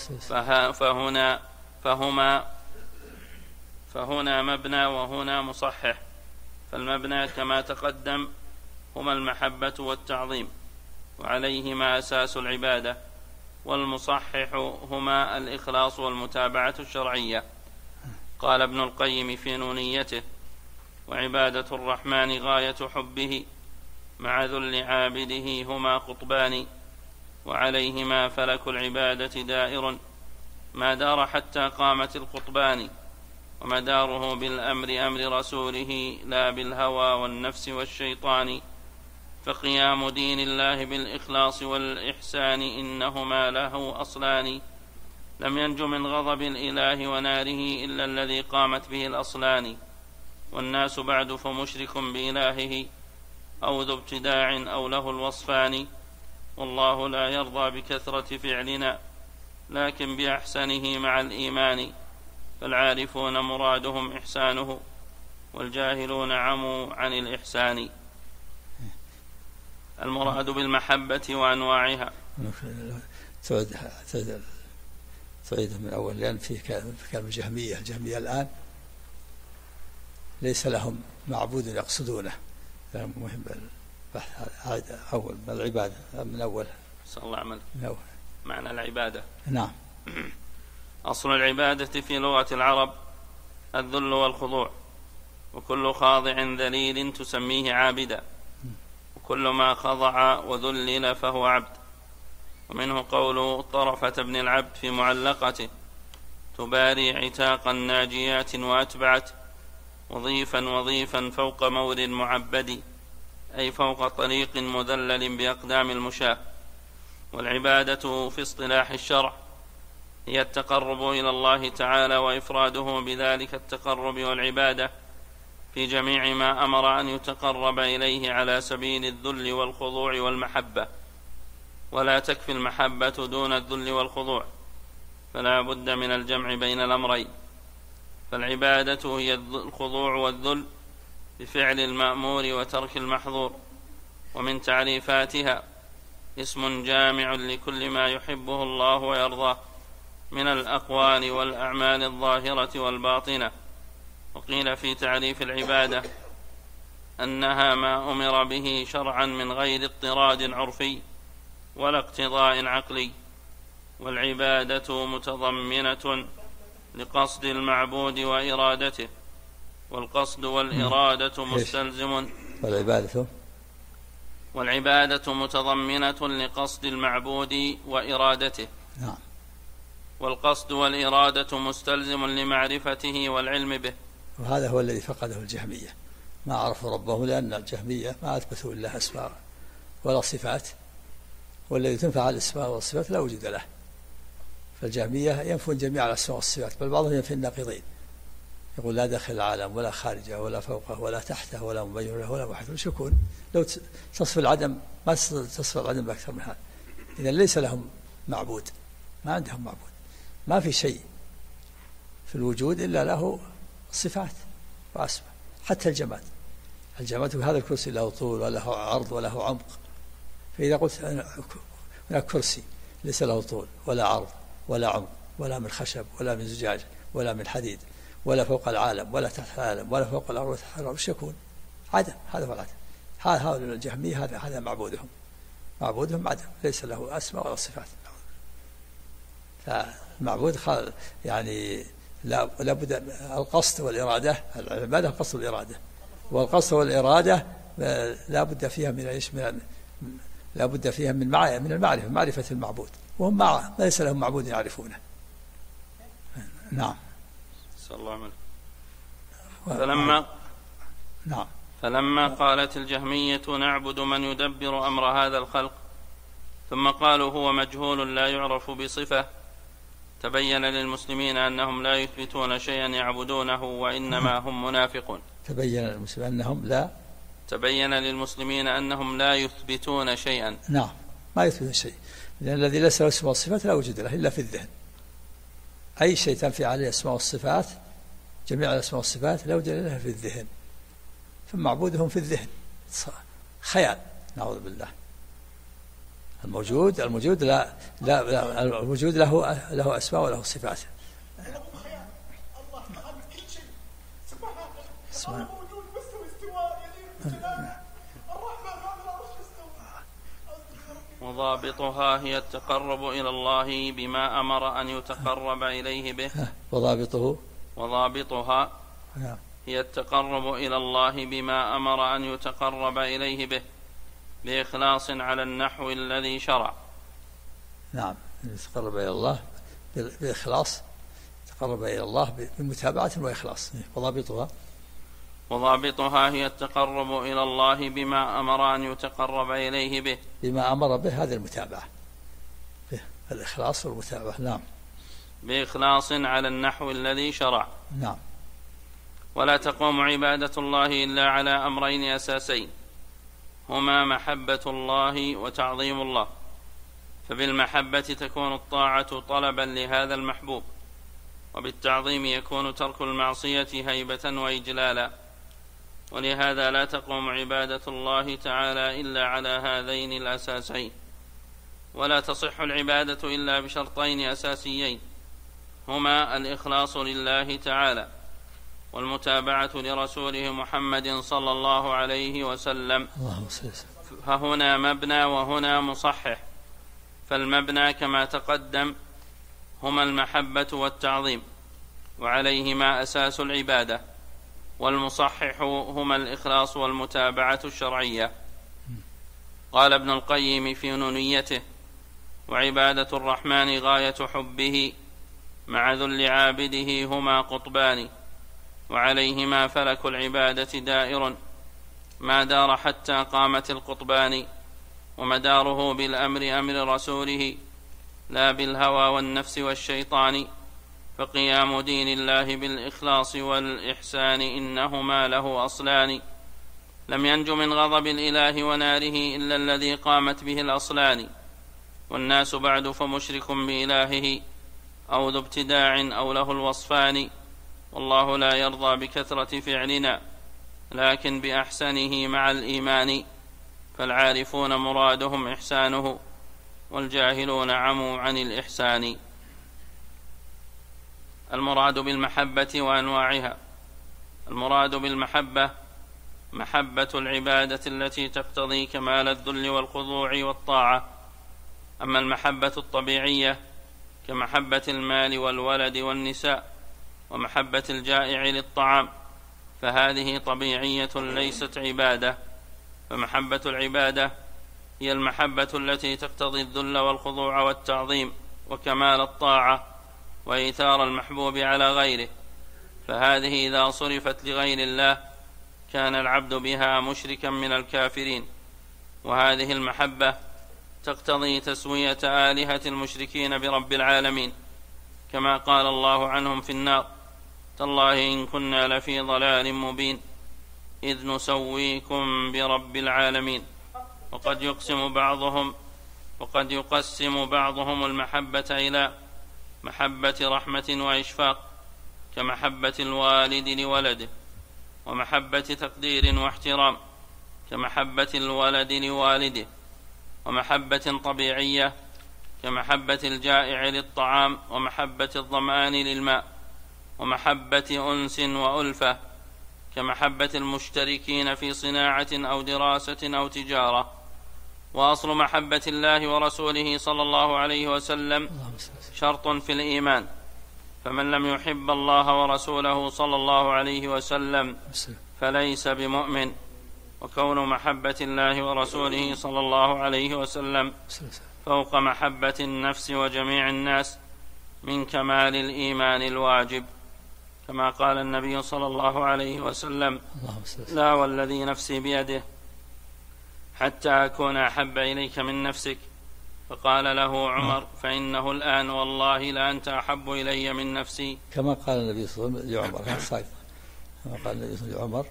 فهنا مبنى وهنا مصحح. فالمبنى كما تقدم هما المحبة والتعظيم، وعليهما أساس العبادة، والمصحح هما الإخلاص والمتابعة الشرعية. قال ابن القيم في نونيته: وعبادة الرحمن غاية حبه مع ذل عابده هما قطبان، وعليهما فلك العبادة دائر ما دار حتى قامت القطبان، ومداره بالأمر أمر رسوله لا بالهوى والنفس والشيطان. فقيام دين الله بالإخلاص والإحسان إنهما له أصلان، لم ينج من غضب الإله وناره إلا الذي قامت به الأصلان. والناس بعد فمشرك بإلهه أو ذو ابتداع أو له الوصفان. والله لا يرضى بكثرة فعلنا لكن بأحسنه مع الإيمان. فالعارفون مرادهم إحسانه والجاهلون عموا عن الإحسان. المراد بالمحبة وأنواعها. تعيد من أول، لأن في كلام الجهمية الآن ليس لهم معبود يقصدونه. مهم البحث هذا أول من العبادة من أول. صلى الله عليه وسلم. معنى العبادة. نعم. أصل العبادة في لغة العرب الذل والخضوع، وكل خاضع ذليل تسميه عابدا، وكل ما خضع وذلل فهو عبد. ومنه قول طرفة بن العبد في معلقته: تباري عتاقا ناجيات وأتبعت وظيفا فوق مور معبد، أي فوق طريق مذلل بأقدام المشاة. والعبادة في اصطلاح الشرع هي التقرب إلى الله تعالى وإفراده بذلك التقرب والعبادة في جميع ما أمر أن يتقرب إليه على سبيل الذل والخضوع والمحبة. ولا تكفي المحبة دون الذل والخضوع، فلا بد من الجمع بين الأمرين. فالعبادة هي الخضوع والذل بفعل المأمور وترك المحظور. ومن تعريفاتها اسم جامع لكل ما يحبه الله ويرضاه من الأقوال والأعمال الظاهرة والباطنة. وقيل في تعريف العبادة أنها ما أمر به شرعا من غير اضطراد عرفي ولا اقتضاء عقلي. والعبادة متضمنة لقصد المعبود وإرادته، والقصد والإرادة مستلزم. والعبادة متضمنة لقصد المعبود وإرادته. نعم. والقصد والإرادة مستلزم لمعرفته والعلم به. وهذا هو الذي فقده الجهمية، ما عرفوا ربهم، لأن الجهمية ما أثبتوا إلا أسماء ولا صفات، والذي تنفع الأسماء والصفات لا وجود له. فالجهمية ينفون جميع الأسماء والصفات، بل بعضهم ينفي الناقضين، يقول لا داخل العالم ولا خارجه ولا فوقه ولا تحته ولا مبين له ولا محيط. وش يكون لو تصف العدم؟ ما تصف العدم بأكثر من هذا. إذا ليس لهم معبود، ما عندهم معبود، ما في شيء في الوجود إلا له صفات وأسماء. حتى الجماد هذا الكرسي له طول وله عرض وله عمق. فإذا قلت هناك كرسي ليس له طول ولا عرض ولا عمق، ولا من خشب ولا من زجاج ولا من حديد، ولا فوق العالم ولا تحت العالم ولا فوق الأرض ولا تحت الأرض، وش يكون؟ عدم. هذا هو العدم. هذا الجهمية هذا معبودهم عدم، ليس له أسماء ولا صفات. فالمعبود يعني لا بد القصد والإرادة. العبادة القصد والإرادة، والقصد والإرادة لا بد فيها من لا بد فيها من المعرفة، معرفة المعبود، وهم ليس لهم معبود يعرفونه. نعم. صلى الله عليه وسلم. فلما قالت الجهمية نعبد من يدبر أمر هذا الخلق، ثم قالوا هو مجهول لا يعرف بصفة، تبين للمسلمين أنهم لا يثبتون شيئا يعبدونه وإنما هم منافقون. تبين للمسلمين أنهم لا يثبتون شيئا. نعم، ما يثبتون شيء، لأن الذي ليس له اسماء والصفات لا وجود له إلا في الذهن. أي شيء تنفي عليه اسماء والصفات، جميع الاسماء والصفات لا وجود له في الذهن، فمعبودهم في الذهن خيال، نعوذ بالله. الموجود الموجود له اسماء وله صفات. وضابطها هي التقرب إلى الله بما أمر أن يتقرب إليه به. وضابطها هي التقرب إلى الله بما أمر أن يتقرب إليه به بإخلاص على النحو الذي شرع. نعم، يتقرب إلى الله بإخلاص، تقرب إلى الله بمتابعة وإخلاص. وضابطها هي التقرب إلى الله بما أمر أن يتقرب إليه به. بما أمر به، هذه المتابعة، الإخلاص والمتابعة. نعم. بإخلاص على النحو الذي شرع. نعم. ولا تقوم عبادة الله إلا على أمرين أساسين، هما محبة الله وتعظيم الله. فبالمحبة تكون الطاعة طلبا لهذا المحبوب، وبالتعظيم يكون ترك المعصية هيبة وإجلالا. ولهذا لا تقوم عبادة الله تعالى إلا على هذين الأساسين. ولا تصح العبادة إلا بشرطين أساسيين، هما الإخلاص لله تعالى والمتابعة لرسوله محمد صلى الله عليه وسلم. فهنا مبنى وهنا مصحح. فالمبنى كما تقدم هما المحبة والتعظيم، وعليهما أساس العبادة، والمصحح هما الإخلاص والمتابعة الشرعية. قال ابن القيم في نونيته: وعبادة الرحمن غاية حبه مع ذل عابده هما قطبان، وعليهما فلك العبادة دائر ما دار حتى قامت القطبان، ومداره بالأمر أمر رسوله لا بالهوى والنفس والشيطان. فقيام دين الله بالإخلاص والإحسان إنهما له أصلان، لم ينج من غضب الإله وناره إلا الذي قامت به الأصلان. والناس بعد فمشرك بإلهه أو ذو ابتداع أو له الوصفان. والله لا يرضى بكثرة فعلنا لكن بأحسنه مع الإيمان. فالعارفون مرادهم إحسانه والجاهلون عموا عن الإحسان. المراد بالمحبة وأنواعها: المراد بالمحبة محبة العبادة التي تقتضي كمال الذل والخضوع والطاعة. أما المحبة الطبيعية كمحبة المال والولد والنساء ومحبة الجائع للطعام فهذه طبيعية ليست عبادة. فمحبة العبادة هي المحبة التي تقتضي الذل والخضوع والتعظيم وكمال الطاعة وإيثار المحبوب على غيره، فهذه إذا صرفت لغير الله كان العبد بها مشركا من الكافرين. وهذه المحبة تقتضي تسوية آلهة المشركين برب العالمين، كما قال الله عنهم في النار: تالله إن كنا لفي ضلال مبين إذ نسويكم برب العالمين. وقد يقسم بعضهم المحبة إلى محبة رحمة وإشفاق كمحبة الوالد لولده، ومحبة تقدير واحترام كمحبة الولد لوالده، ومحبة طبيعية كمحبة الجائع للطعام ومحبة الظمآن للماء، ومحبة أنس وألفة كمحبة المشتركين في صناعة أو دراسة أو تجارة. وأصل محبة الله ورسوله صلى الله عليه وسلم شرط في الإيمان، فمن لم يحب الله ورسوله صلى الله عليه وسلم فليس بمؤمن. وكون محبة الله ورسوله صلى الله عليه وسلم فوق محبة النفس وجميع الناس من كمال الإيمان الواجب، كما قال النبي صلى الله عليه وسلم: لا والذي نفسي بيده حتى أكون أحب إليك من نفسك. فقال له عمر: فإنه الآن والله لأنت أحب إلي من نفسي. كما قال النبي صلى الله عليه وسلم لعمر، كما قال النبي صلى الله عليه وسلم لعمر.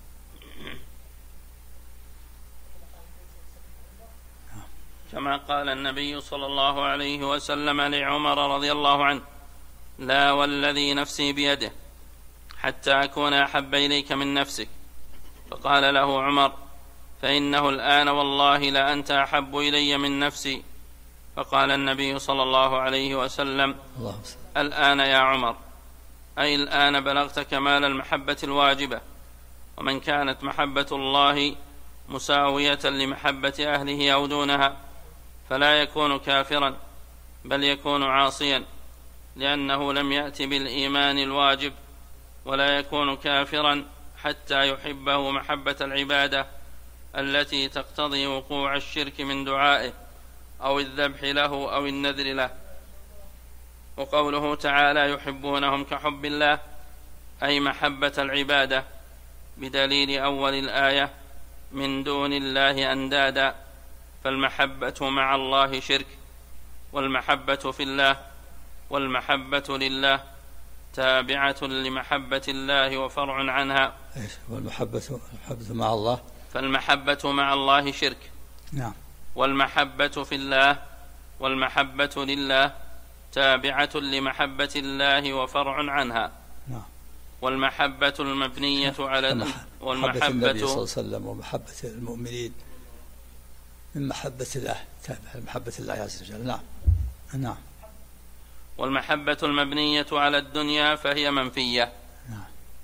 كما قال النبي صلى الله عليه وسلم لعمر رضي الله عنه: لا والذي نفسي بيده حتى أكون أحب إليك من نفسك. فقال له عمر: فإنه الآن والله لأنت أحب إلي من نفسي. فقال النبي صلى الله عليه وسلم: الآن يا عمر، أي الآن بلغت كمال المحبة الواجبة. ومن كانت محبة الله مساوية لمحبة أهله أو دونها فلا يكون كافرا، بل يكون عاصيا، لأنه لم يأت بالإيمان الواجب. ولا يكون كافرا حتى يحبه محبة العبادة التي تقتضي وقوع الشرك من دعائه أو الذبح له أو النذر له. وقوله تعالى: يحبونهم كحب الله، أي محبة العبادة، بدليل أول الآية: من دون الله أندادا. فالمحبة مع الله شرك، والمحبة في الله والمحبة لله تابعة لمحبة الله وفرع عنها. والمحبة مع الله، فالمحبة مع الله شرك. نعم. والمحبة في الله والمحبة لله تابعة لمحبة الله وفرع عنها. نعم. والمحبة المبنية على والمحبة النبي صلى الله عليه وسلم ومحبة المؤمنين من محبة الله، تابعة لمحبة الله عز وجل. نعم. نعم. والمحبة المبنية على الدنيا فهي منفية. نعم.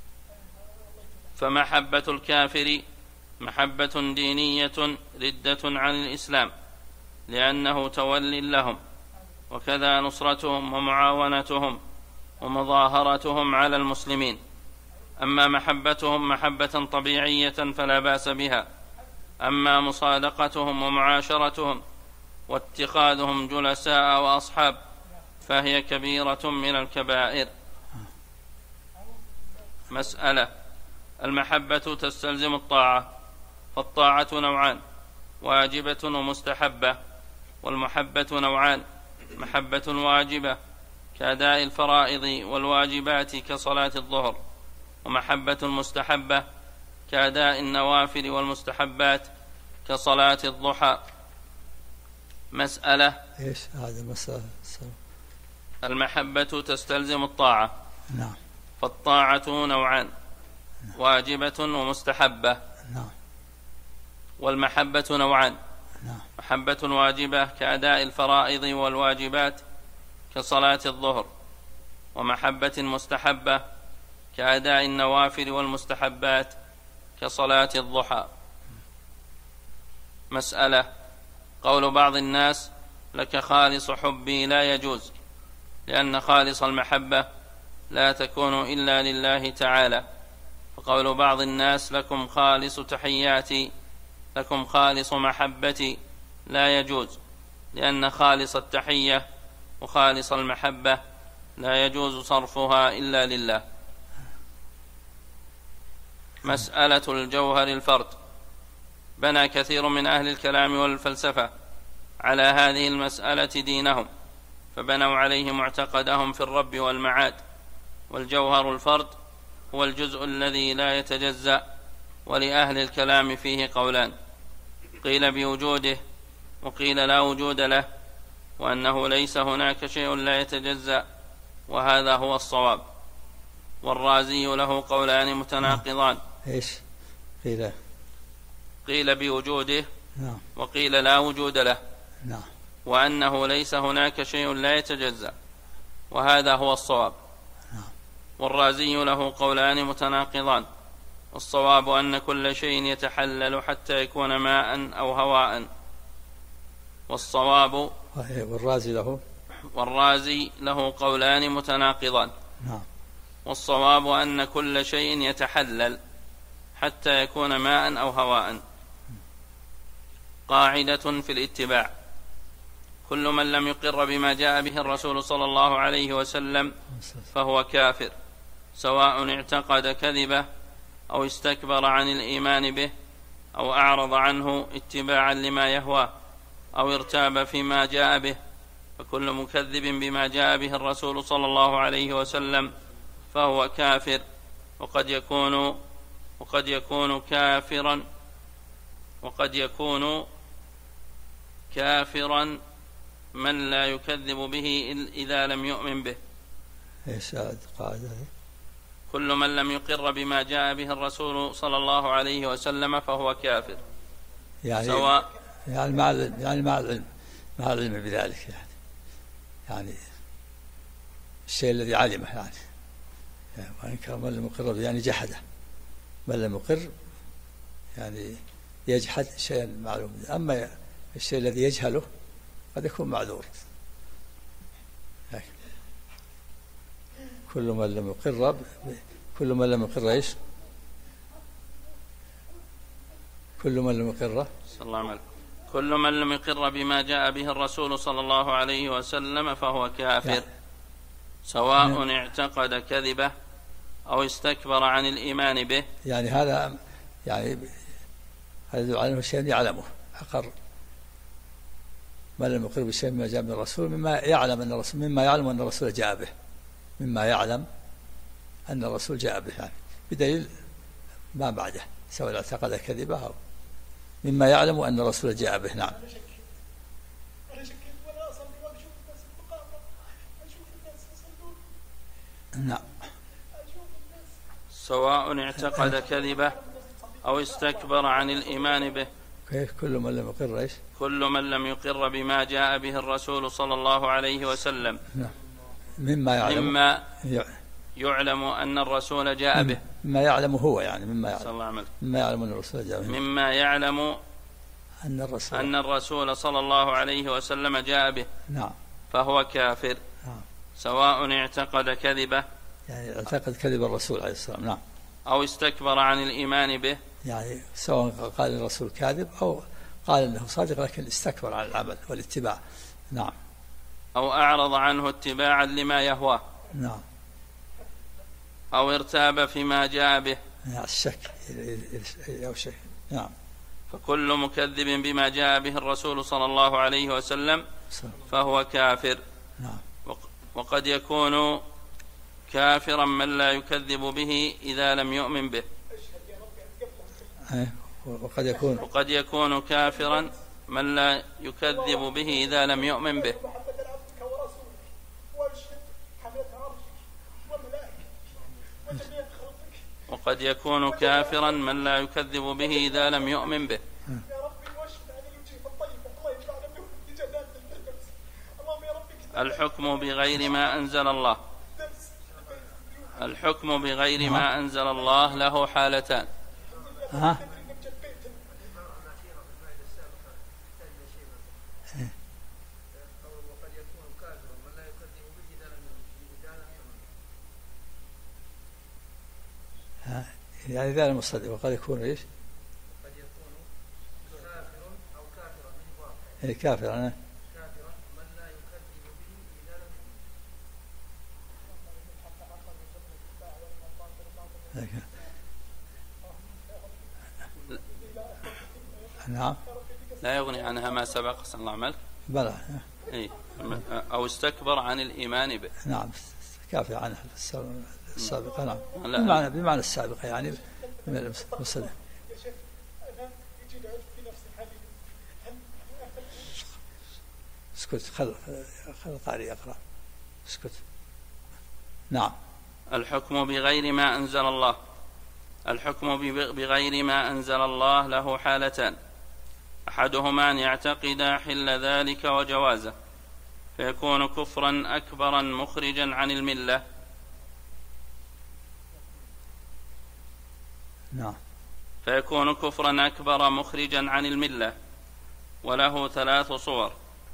فمحبة الكافر محبة دينية ردة عن الإسلام، لأنه تول لهم، وكذا نصرتهم ومعاونتهم ومظاهرتهم على المسلمين. أما محبتهم محبة طبيعية فلا بأس بها. أما مصادقتهم ومعاشرتهم واتخاذهم جلساء وأصحاب فهي كبيرة من الكبائر. مسألة: المحبة تستلزم الطاعة، فالطاعة نوعان: واجبة ومستحبة. والمحبة نوعان: محبة واجبة كأداء الفرائض والواجبات كصلاة الظهر، ومحبة مستحبة كأداء النوافل والمستحبات كصلاة الضحى. مسألة: إيش هذا مسألة؟ المحبة تستلزم الطاعة. نعم. فالطاعة نوعان: واجبة ومستحبة. نعم. والمحبة نوعان: نعم. محبة واجبة كأداء الفرائض والواجبات كصلاة الظهر، ومحبة مستحبة كأداء النوافل والمستحبات كصلاة الضحى. مسألة: قول بعض الناس: لك خالص حبي، لا يجوز، لأن خالص المحبة لا تكون إلا لله تعالى. وقول بعض الناس: لكم خالص تحياتي، لكم خالص محبتي، لا يجوز، لأن خالص التحية وخالص المحبة لا يجوز صرفها إلا لله. مسألة الجوهر الفرد. بنى كثير من أهل الكلام والفلسفة على هذه المسألة دينهم، فبنوا عليه معتقدهم في الرب والمعاد. والجوهر الفرد هو الجزء الذي لا يتجزأ، ولأهل الكلام فيه قولان: قيل بوجوده وقيل لا وجود له، وأنه ليس هناك شيء لا يتجزأ، وهذا هو الصواب. والرازي له قولان متناقضان. إيش قيل بوجوده نعم. وقيل لا وجود له. نعم. وأنه ليس هناك شيء لا يتجزأ، وهذا هو الصواب. نعم. والرازي له قولان متناقضان. والصواب أن كل شيء يتحلل حتى يكون ماء أو هواء. والصواب والرازي له قولان متناقضان. نعم. والصواب أن كل شيء يتحلل حتى يكون ماء أو هواء. قاعدة في الاتباع: كل من لم يقر بما جاء به الرسول صلى الله عليه وسلم فهو كافر، سواء اعتقد كذبه أو استكبر عن الإيمان به أو أعرض عنه اتباعا لما يهوى أو ارتاب فيما جاء به. فكل مكذب بما جاء به الرسول صلى الله عليه وسلم فهو كافر. وقد يكون كافرا من لا يكذب به إذا لم يؤمن به. كل من لم يقر بما جاء به الرسول صلى الله عليه وسلم فهو كافر، سواء مع العلم بذلك، يعني الشيء الذي علمه، يعني وإنكر من لم يقر يعني جحده. من لم يقر يعني يجحد شيئا معلوم. أما الشيء الذي يجهله قد يكون معذور. كل من لم يقر ايش؟ كل من لم يقر بما جاء به الرسول صلى الله عليه وسلم فهو كافر، سواء اعتقد كذبه أو استكبر عن الإيمان به. يعني هذا يدل على أنه شيء يعلمه. أقر من لم يقر بشيء مما جاء من الرسول مما يعلم أن الرسول جاء به، يعني بدليل ما بعده، سواء اعتقد كذبه أو مما يعلم أن الرسول جاء به. نعم. سواء اعتقد كذبه أو استكبر عن الإيمان به. كل من لم يقر ايش؟ كل من لم يقر بما جاء به الرسول صلى الله عليه وسلم مما يعلم أن الرسول جاء به. مما يعلم هو، يعني مما يعلم أن الرسول جاء به. مما يعلم أن الرسول صلى الله عليه وسلم جاء به. نعم. فهو كافر. نعم. سواء اعتقد كذبه، يعني اعتقد كذب الرسول عليه السلام. نعم. أو استكبر عن الإيمان به، يعني سواء قال الرسول كاذب أو قال أنه صادق لكن استكبر عن العمل والاتباع. نعم. أو أعرض عنه اتباعا لما يهواه. نعم. أو ارتاب فيما جاء به، يعني الشك أو شيء. نعم. فكل مكذب بما جاء به الرسول صلى الله عليه وسلم فهو كافر. نعم. وقد يكون كافرا من لا يكذب به إذا لم يؤمن به. وقد يكون كافرا من لا يكذب به إذا لم يؤمن به. وقد يكون كافرا من لا يكذب به إذا لم يؤمن به. الحكم بغير ما أنزل الله. الحكم بغير ما أنزل الله له حالتان. يعني إذا لم يصدق. وقد يكون إيش؟ قد يكون كافر أو كافرا من واقع. يعني كافرا من لا يكذب به إذا لم نعم. لا يغني عنها ما سبق صلى الله عليه بلى. أو استكبر عن الإيمان به. نعم. كافر عنها السابقة. نعم. بمعنى السابقة، يعني من المصدق. اسكت. خل القارئ يقرأ. اسكت. نعم. الحكم بغير ما أنزل الله. الحكم بغير ما أنزل الله له حالتان: أحدهما أن يعتقد حل ذلك وجوازه فيكون كفرا أكبرا مخرجا عن الملة. نعم. فيكون كفرا أكبر مخرجا عن الملة، وله 3 صور: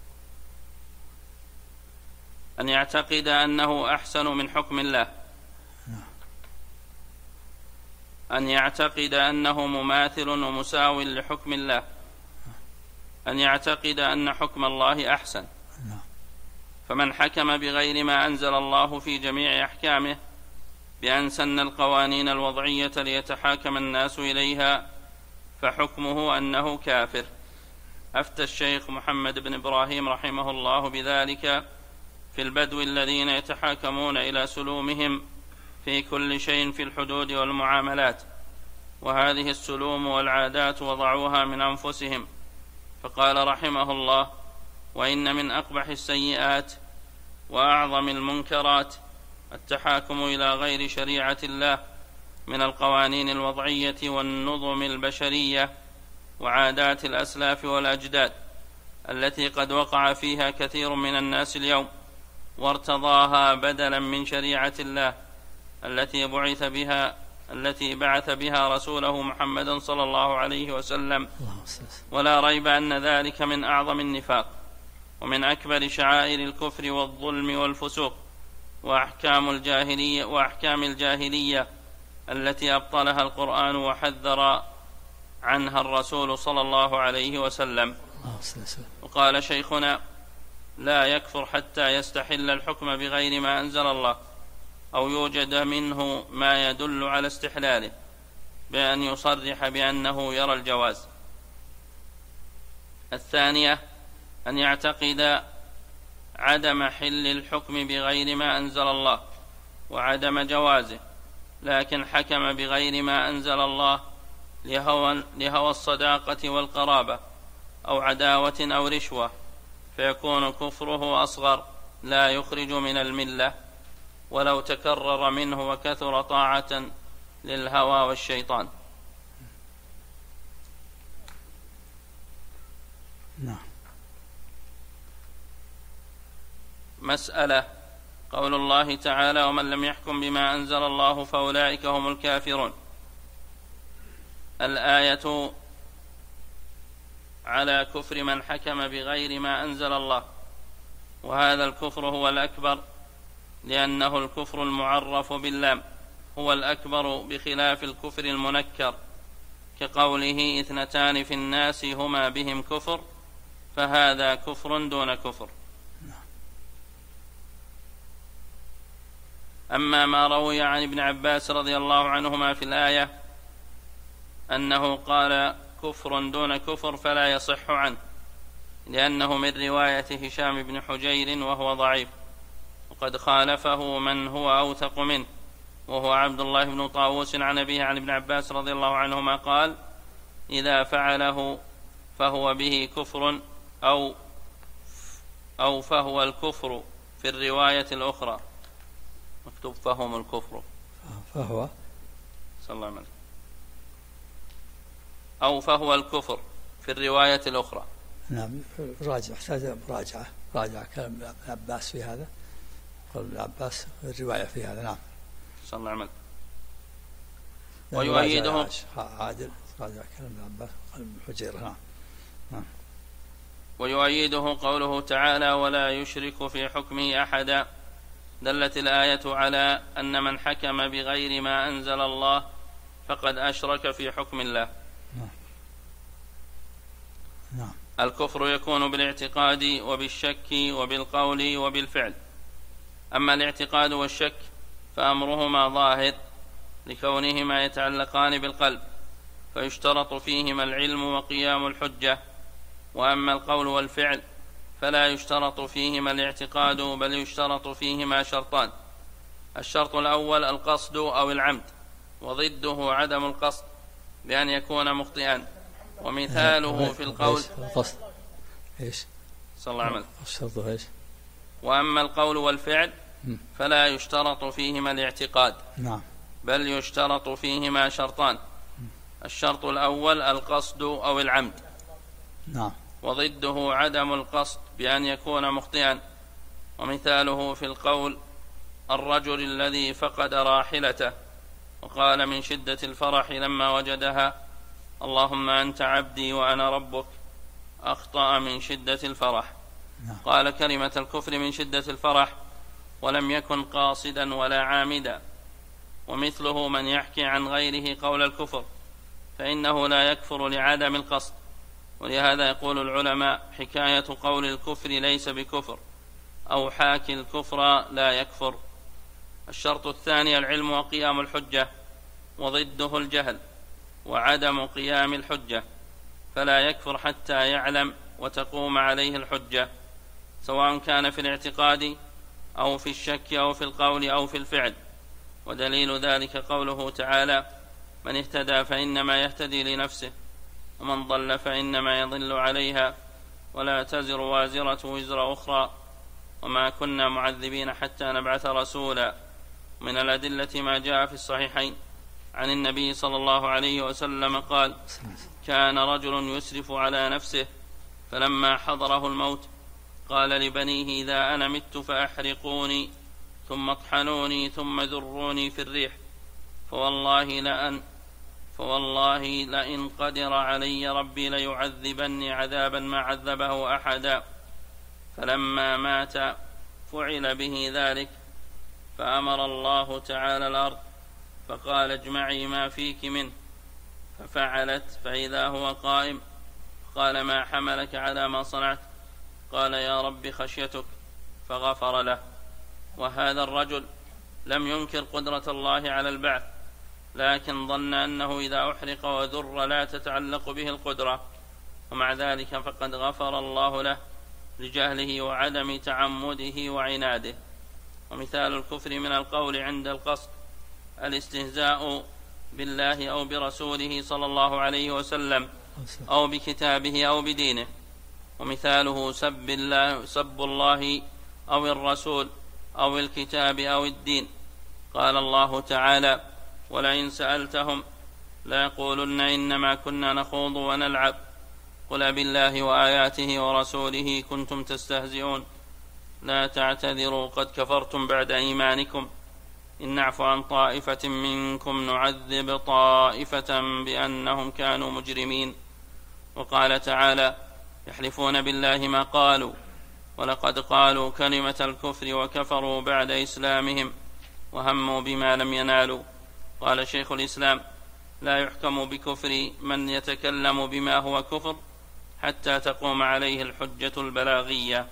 أن يعتقد أنه أحسن من حكم الله، أن يعتقد أنه مماثل ومساو لحكم الله، أن يعتقد أن حكم الله أحسن. فمن حكم بغير ما أنزل الله في جميع أحكامه بأن سن القوانين الوضعية ليتحاكم الناس إليها فحكمه أنه كافر. أفتى الشيخ محمد بن إبراهيم رحمه الله بذلك في البدو الذين يتحاكمون إلى سلومهم في كل شيء في الحدود والمعاملات، وهذه السلوم والعادات وضعوها من أنفسهم، فقال رحمه الله: وإن من أقبح السيئات وأعظم المنكرات التحاكم إلى غير شريعة الله من القوانين الوضعية والنظم البشرية وعادات الأسلاف والأجداد التي قد وقع فيها كثير من الناس اليوم وارتضاها بدلا من شريعة الله التي بعث بها رسوله محمدا صلى الله عليه وسلم. ولا ريب أن ذلك من أعظم النفاق ومن أكبر شعائر الكفر والظلم والفسوق وأحكام الجاهلية التي أبطلها القرآن وحذر عنها الرسول صلى الله عليه وسلم. وقال شيخنا: لا يكفر حتى يستحل الحكم بغير ما أنزل الله أو يوجد منه ما يدل على استحلاله بأن يصرح بأنه يرى الجواز. الثانية أن يعتقد عدم حل الحكم بغير ما أنزل الله وعدم جوازه، لكن حكم بغير ما أنزل الله لهوى الصداقة والقرابة أو عداوة أو رشوة، فيكون كفره أصغر لا يخرج من الملة ولو تكرر منه وكثر طاعة للهوى والشيطان. مسألة: قول الله تعالى: ومن لم يحكم بما أنزل الله فأولئك هم الكافرون. الآية على كفر من حكم بغير ما أنزل الله، وهذا الكفر هو الأكبر لأنه الكفر المعرف باللام هو الأكبر بخلاف الكفر المنكر، كقوله: 2 في الناس هما بهم كفر، فهذا كفر دون كفر. أما ما روي عن ابن عباس رضي الله عنهما في الآية أنه قال كفر دون كفر فلا يصح عنه، لأنه من رواية هشام بن حجير وهو ضعيف، وقد خالفه من هو أوثق منه وهو عبد الله بن طاووس عن أبيه عن ابن عباس رضي الله عنهما قال: إذا فعله فهو به كفر أو فهو الكفر في الرواية الأخرى. مكتوب فهم الكفر، فهو صلى الله عليه وسلم، أو فهو الكفر في الرواية الأخرى. نعم، راجع، احتاج راجع كلام ابن عباس في هذا، قال ابن عباس الرواية في هذا. نعم، صلى الله عليه وسلم. ويؤيده عادل، راجع كلام ابن عباس قال ابن حجير. نعم. ويؤيده قوله تعالى: ولا يشرك في حكمه أحدا. دلت الآية على أن من حكم بغير ما أنزل الله فقد أشرك في حكم الله. نعم. الكفر يكون بالاعتقاد وبالشك وبالقول وبالفعل. أما الاعتقاد والشك فأمرهما ظاهر لكونهما يتعلقان بالقلب، فيشترط فيهما العلم وقيام الحجة. وأما القول والفعل فلا يشترط فيهما الاعتقاد، بل يشترط فيهما شرطان: الشرط الأول القصد أو العمد، وضده عدم القصد بأن يكون مخطئا. ومثاله في القول القصد ايش؟ صلى الله عليه وسلم. الشرط ايش؟ وأما القول والفعل فلا يشترط فيهما الاعتقاد، نعم، بل يشترط فيهما شرطان: الشرط الأول القصد أو العمد، نعم، وضده عدم القصد بأن يكون مخطئا. ومثاله في القول الرجل الذي فقد راحلته وقال من شدة الفرح لما وجدها: اللهم أنت عبدي وأنا ربك، أخطأ من شدة الفرح. قال كلمة الكفر من شدة الفرح ولم يكن قاصدا ولا عامدا. ومثله من يحكي عن غيره قول الكفر، فإنه لا يكفر لعدم القصد. ولهذا يقول العلماء: حكاية قول الكفر ليس بكفر، أو حاكي الكفر لا يكفر. الشرط الثاني العلم وقيام الحجة، وضده الجهل وعدم قيام الحجة، فلا يكفر حتى يعلم وتقوم عليه الحجة، سواء كان في الاعتقاد أو في الشك أو في القول أو في الفعل. ودليل ذلك قوله تعالى: من اهتدى فإنما يهتدي لنفسه، ومن ضل فإنما يضل عليها، ولا تزر وازرة وزر أخرى، وما كنا معذبين حتى نبعث رسولا. من الأدلة ما جاء في الصحيحين عن النبي صلى الله عليه وسلم قال: كان رجل يسرف على نفسه، فلما حضره الموت قال لبنيه: إذا أنا مت فأحرقوني ثم اطحنوني ثم ذروني في الريح، فوالله لئن قدر علي ربي ليعذبني عذابا ما عذبه أحدا. فلما مات فعل به ذلك، فأمر الله تعالى الأرض فقال: اجمعي ما فيك منه، ففعلت، فإذا هو قائم. قال: ما حملك على ما صنعت؟ قال: يا رب خشيتك، فغفر له. وهذا الرجل لم ينكر قدرة الله على البعث، لكن ظن أنه إذا أحرق وذر لا تتعلق به القدرة، ومع ذلك فقد غفر الله له لجهله وعدم تعمده وعناده. ومثال الكفر من القول عند القصد الاستهزاء بالله أو برسوله صلى الله عليه وسلم أو بكتابه أو بدينه. ومثاله سب الله أو الرسول أو الكتاب أو الدين. قال الله تعالى: ولئن سألتهم ليقولن إنما كنا نخوض ونلعب، قل بالله وآياته ورسوله كنتم تستهزئون، لا تعتذروا قد كفرتم بعد إيمانكم، إن نعف عن طائفة منكم نعذب طائفة بأنهم كانوا مجرمين. وقال تعالى: يحلفون بالله ما قالوا ولقد قالوا كلمة الكفر وكفروا بعد إسلامهم وهموا بما لم ينالوا. قال شيخ الإسلام: لا يحكم بكفر من يتكلم بما هو كفر حتى تقوم عليه الحجة البلاغية.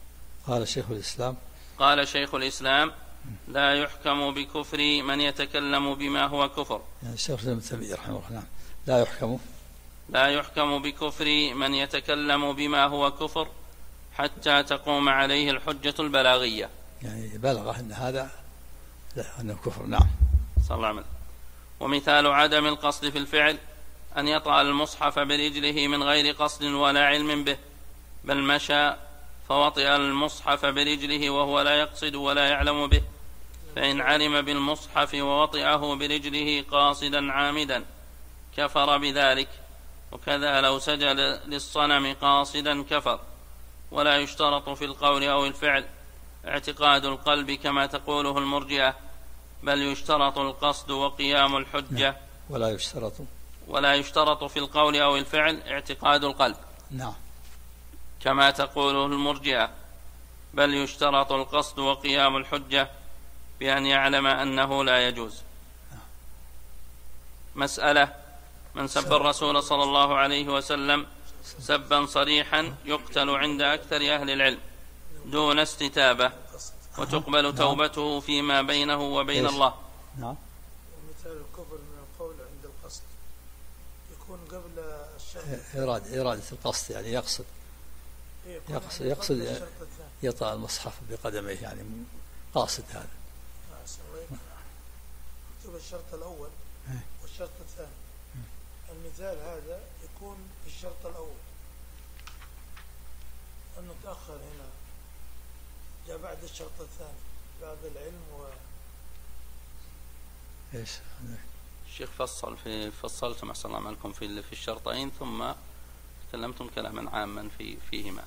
قال شيخ الإسلام: لا يحكم بكفر من يتكلم بما هو كفر. يعني الشيخ ابن تيمية رحمه الله: لا يحكم بكفر من يتكلم بما هو كفر حتى تقوم عليه الحجة البلاغية. يعني بلغه أن هذا أنه كفر. نعم. صلى الله عليه وسلم. ومثال عدم القصد في الفعل أن يطأ المصحف برجله من غير قصد ولا علم به، بل مشى فوطئ المصحف برجله وهو لا يقصد ولا يعلم به، فإن علم بالمصحف ووطئه برجله قاصدا عامدا كفر بذلك. وكذا لو سجد للصنم قاصدا كفر. ولا يشترط في القول أو الفعل اعتقاد القلب كما تقوله المرجئة، بل يشترط القصد وقيام الحجة. ولا يشترط في القول أو الفعل اعتقاد القلب. نعم. كما تقوله المرجئة، بل يشترط القصد وقيام الحجة بأن يعلم أنه لا يجوز. مسألة: من سب الرسول صلى الله عليه وسلم سبا صريحا يقتل عند أكثر أهل العلم دون استتابة، وتقبل توبته فيما بينه وبين الله. نعم. ومثال الكفر من القول عند القصد يكون قبل الشرط، إرادة القصد، يعني يقصد يطأ المصحف بقدميه، يعني قاصد هذا. يكتب الشرط الأول والشرط الثاني. المثال هذا يكون في الشرط الأول أنه تأخر هنا، جاء بعد الشرط الثاني بعد العلم إيش الشيخ فصلتم أحسن الله عملكم في الشرطين، ثم تكلمتم كلاما عاما فيهما.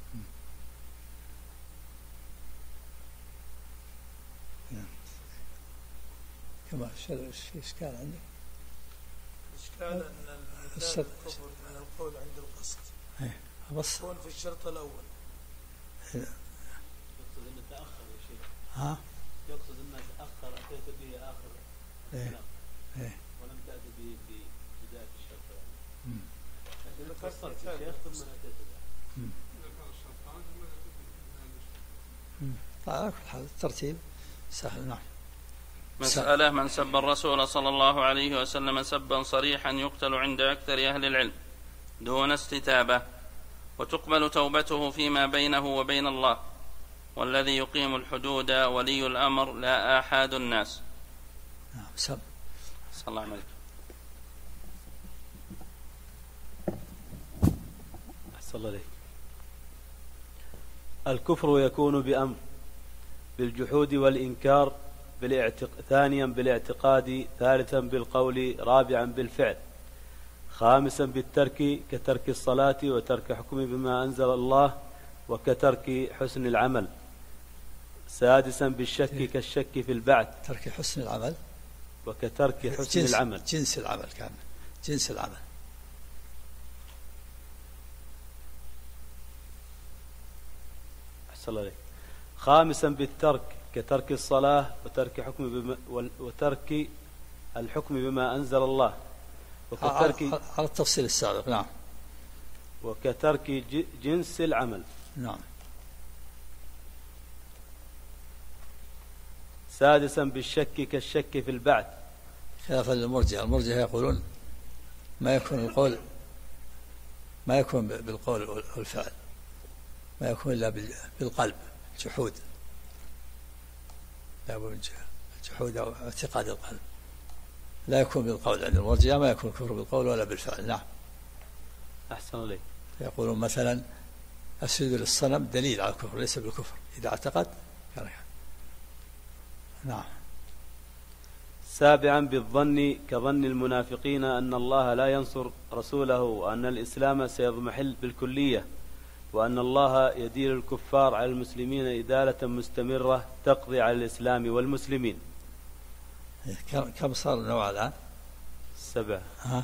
كما إشكال عندك؟ إشكال أن المثال الكفر من القول عند القصد يكون في الشرط الأول. يقصد أنه تأخر يا شيخ. ها؟ يقصد أنه تأخر، أتيت به آخر ولم تأتي به في بداية الشرط. لكن فسرت يا شيخ ثم أتيت به. على كل حال الترتيب سهل. نعم. مسألة: من سب الرسول صلى الله عليه وسلم سبا صريحا يقتل عند أكثر أهل العلم دون استتابة، وتقبل توبته فيما بينه وبين الله، والذي يقيم الحدود ولي الأمر لا آحاد الناس. نعم. سب. صلى الله عليه وسلم. أحسن الله عليك. الكفر يكون بأمر: بالجحود والإنكار، ثانيا بالاعتقاد، ثالثا بالقول، رابعا بالفعل، خامسا بالترك كترك الصلاة وترك حكم بما أنزل الله وكترك حسن العمل، سادسا بالشك كالشك في البعث، ترك حسن العمل وكترك حسن العمل، جنس العمل كامل، جنس العمل. أحسن الله عليك. خامسا بالترك كترك الصلاة وترك الحكم بما أنزل الله على التفصيل السابق. نعم. وكترك جنس العمل. نعم. سادسا بالشك كالشك في البعث، خلافا للمرجئة. المرجئة يقولون ما يكون بالقول والفعل، ما يكون إلا بالقلب، جحود، لا الجحود أو اعتقاد القلب، لا يكون بالقول. عند المرجئة ما يكون الكفر بالقول ولا بالفعل. نعم. أحسن الله. يقولون مثلا السجود للصنم دليل على الكفر، ليس بالكفر إذا اعتقد كان. نعم. سابعا بالظن كظن المنافقين أن الله لا ينصر رسوله، وأن الإسلام سيضمحل بالكلية، وأن الله يدير الكفار على المسلمين إدالة مستمرة تقضي على الإسلام والمسلمين. كم صار النوع الآن؟ 7.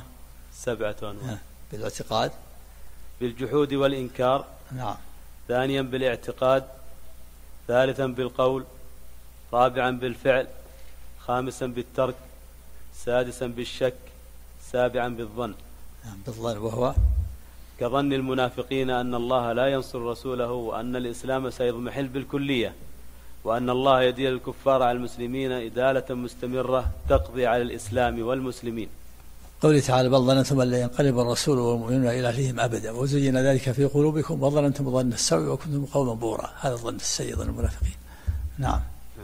7 أنواع. بالاعتقاد، بالجحود والإنكار. نعم. ثانيا بالاعتقاد، ثالثا بالقول، رابعا بالفعل، خامسا بالترك، سادسا بالشك، سابعا بالظن. نعم. بالظن وهو كظن المنافقين أن الله لا ينصر رسوله، وأن الإسلام سيضمحل بالكلية، وأن الله يدير الكفار على المسلمين إدالة مستمرة تقضي على الإسلام والمسلمين. قوله تعالى: بل ظننتم أن لا ينقلب الرسول والمؤمنون إلى أهلهم أبدا وزين ذلك في قلوبكم وظننتم ظن السوء وكنتم قوما بورا. هذا الظن السيء، ظن المنافقين. نعم.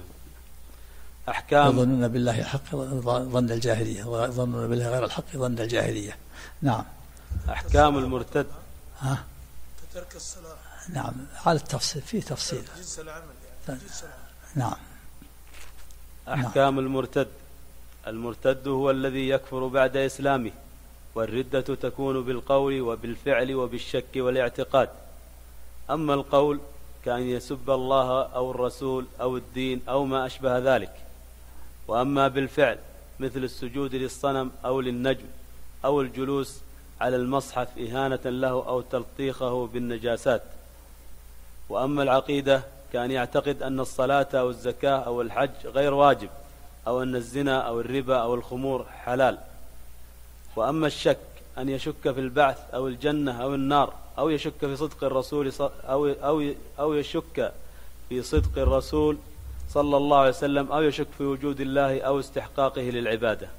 أحكام. يظنون بالله حق ظن الجاهلية، يظنون بالله غير الحق ظن الجاهلية. نعم. أحكام المرتد. كترك الصلاة. نعم. على التفصيل، في تفصيل. جنس العمل يعني. نعم. أحكام المرتد. المرتد هو الذي يكفر بعد إسلامه، والردة تكون بالقول وبالفعل وبالشك والاعتقاد. أما القول كأن يسب الله أو الرسول أو الدين أو ما أشبه ذلك. وأما بالفعل مثل السجود للصنم أو للنجم أو الجلوس على المصحف إهانة له أو تلطيخه بالنجاسات. وأما العقيدة كأن يعتقد أن الصلاة أو الزكاة أو الحج غير واجب، أو أن الزنا أو الربا أو الخمور حلال. وأما الشك أن يشك في البعث أو الجنة أو النار، أو يشك في صدق الرسول أو يشك في صدق الرسول صلى الله عليه وسلم، أو يشك في وجود الله أو استحقاقه للعبادة.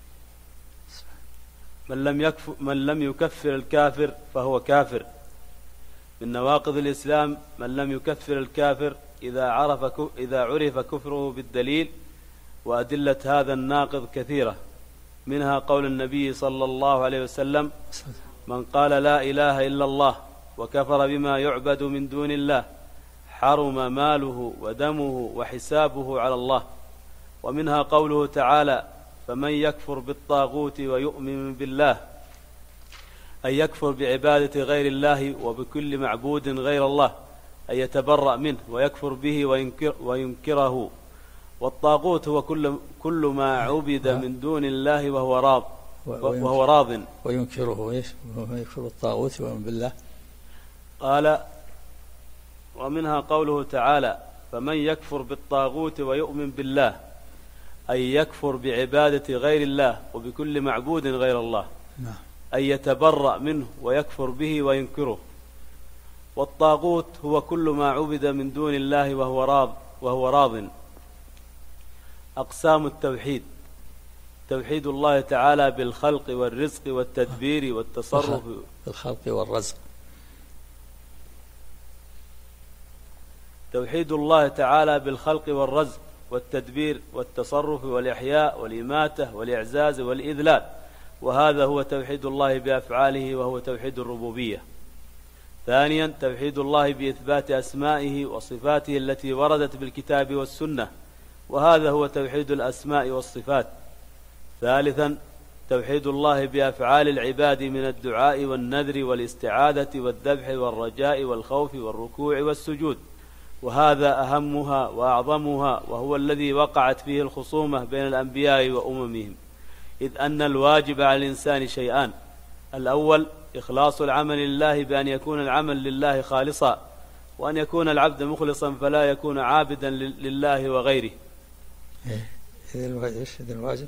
من لم يكفر الكافر فهو كافر. من نواقض الإسلام من لم يكفر الكافر إذا عرف كفره بالدليل، وأدلة هذا الناقض كثيرة، منها قول النبي صلى الله عليه وسلم: من قال لا إله إلا الله وكفر بما يعبد من دون الله حرم ماله ودمه وحسابه على الله. ومنها قوله تعالى: فمن يكفر بالطاغوت ويؤمن بالله، أن يكفر بعبادة غير الله وبكل معبود غير الله، أن يتبرأ منه ويكفر به وينكره. والطاغوت هو كل ما عبد من دون الله وهو راض. وينكره ايش؟ ويكفر الطاغوت ويؤمن بالله. قال: ومنها قوله تعالى: فمن يكفر بالطاغوت ويؤمن بالله، أن يكفر بعبادة غير الله وبكل معبود غير الله، أن يتبرأ منه ويكفر به وينكره. والطاغوت هو كل ما عبد من دون الله وهو راض. أقسام التوحيد: توحيد الله تعالى بالخلق والرزق والتدبير والتصرف. بالخلق والرزق. توحيد الله تعالى بالخلق والرزق والتدبير والتصرف والإحياء والإماتة والإعزاز والإذلال، وهذا هو توحيد الله بأفعاله وهو توحيد الربوبية. ثانيا توحيد الله بإثبات أسمائه وصفاته التي وردت بالكتاب والسنة، وهذا هو توحيد الأسماء والصفات. ثالثا توحيد الله بأفعال العباد من الدعاء والنذر والاستعاذة والذبح والرجاء والخوف والركوع والسجود، وهذا أهمها وأعظمها، وهو الذي وقعت فيه الخصومة بين الأنبياء وأممهم، إذ أن الواجب على الإنسان شيئان: الأول إخلاص العمل لله بأن يكون العمل لله خالصا، وأن يكون العبد مخلصا فلا يكون عابدا لله وغيره. إذن الواجب؟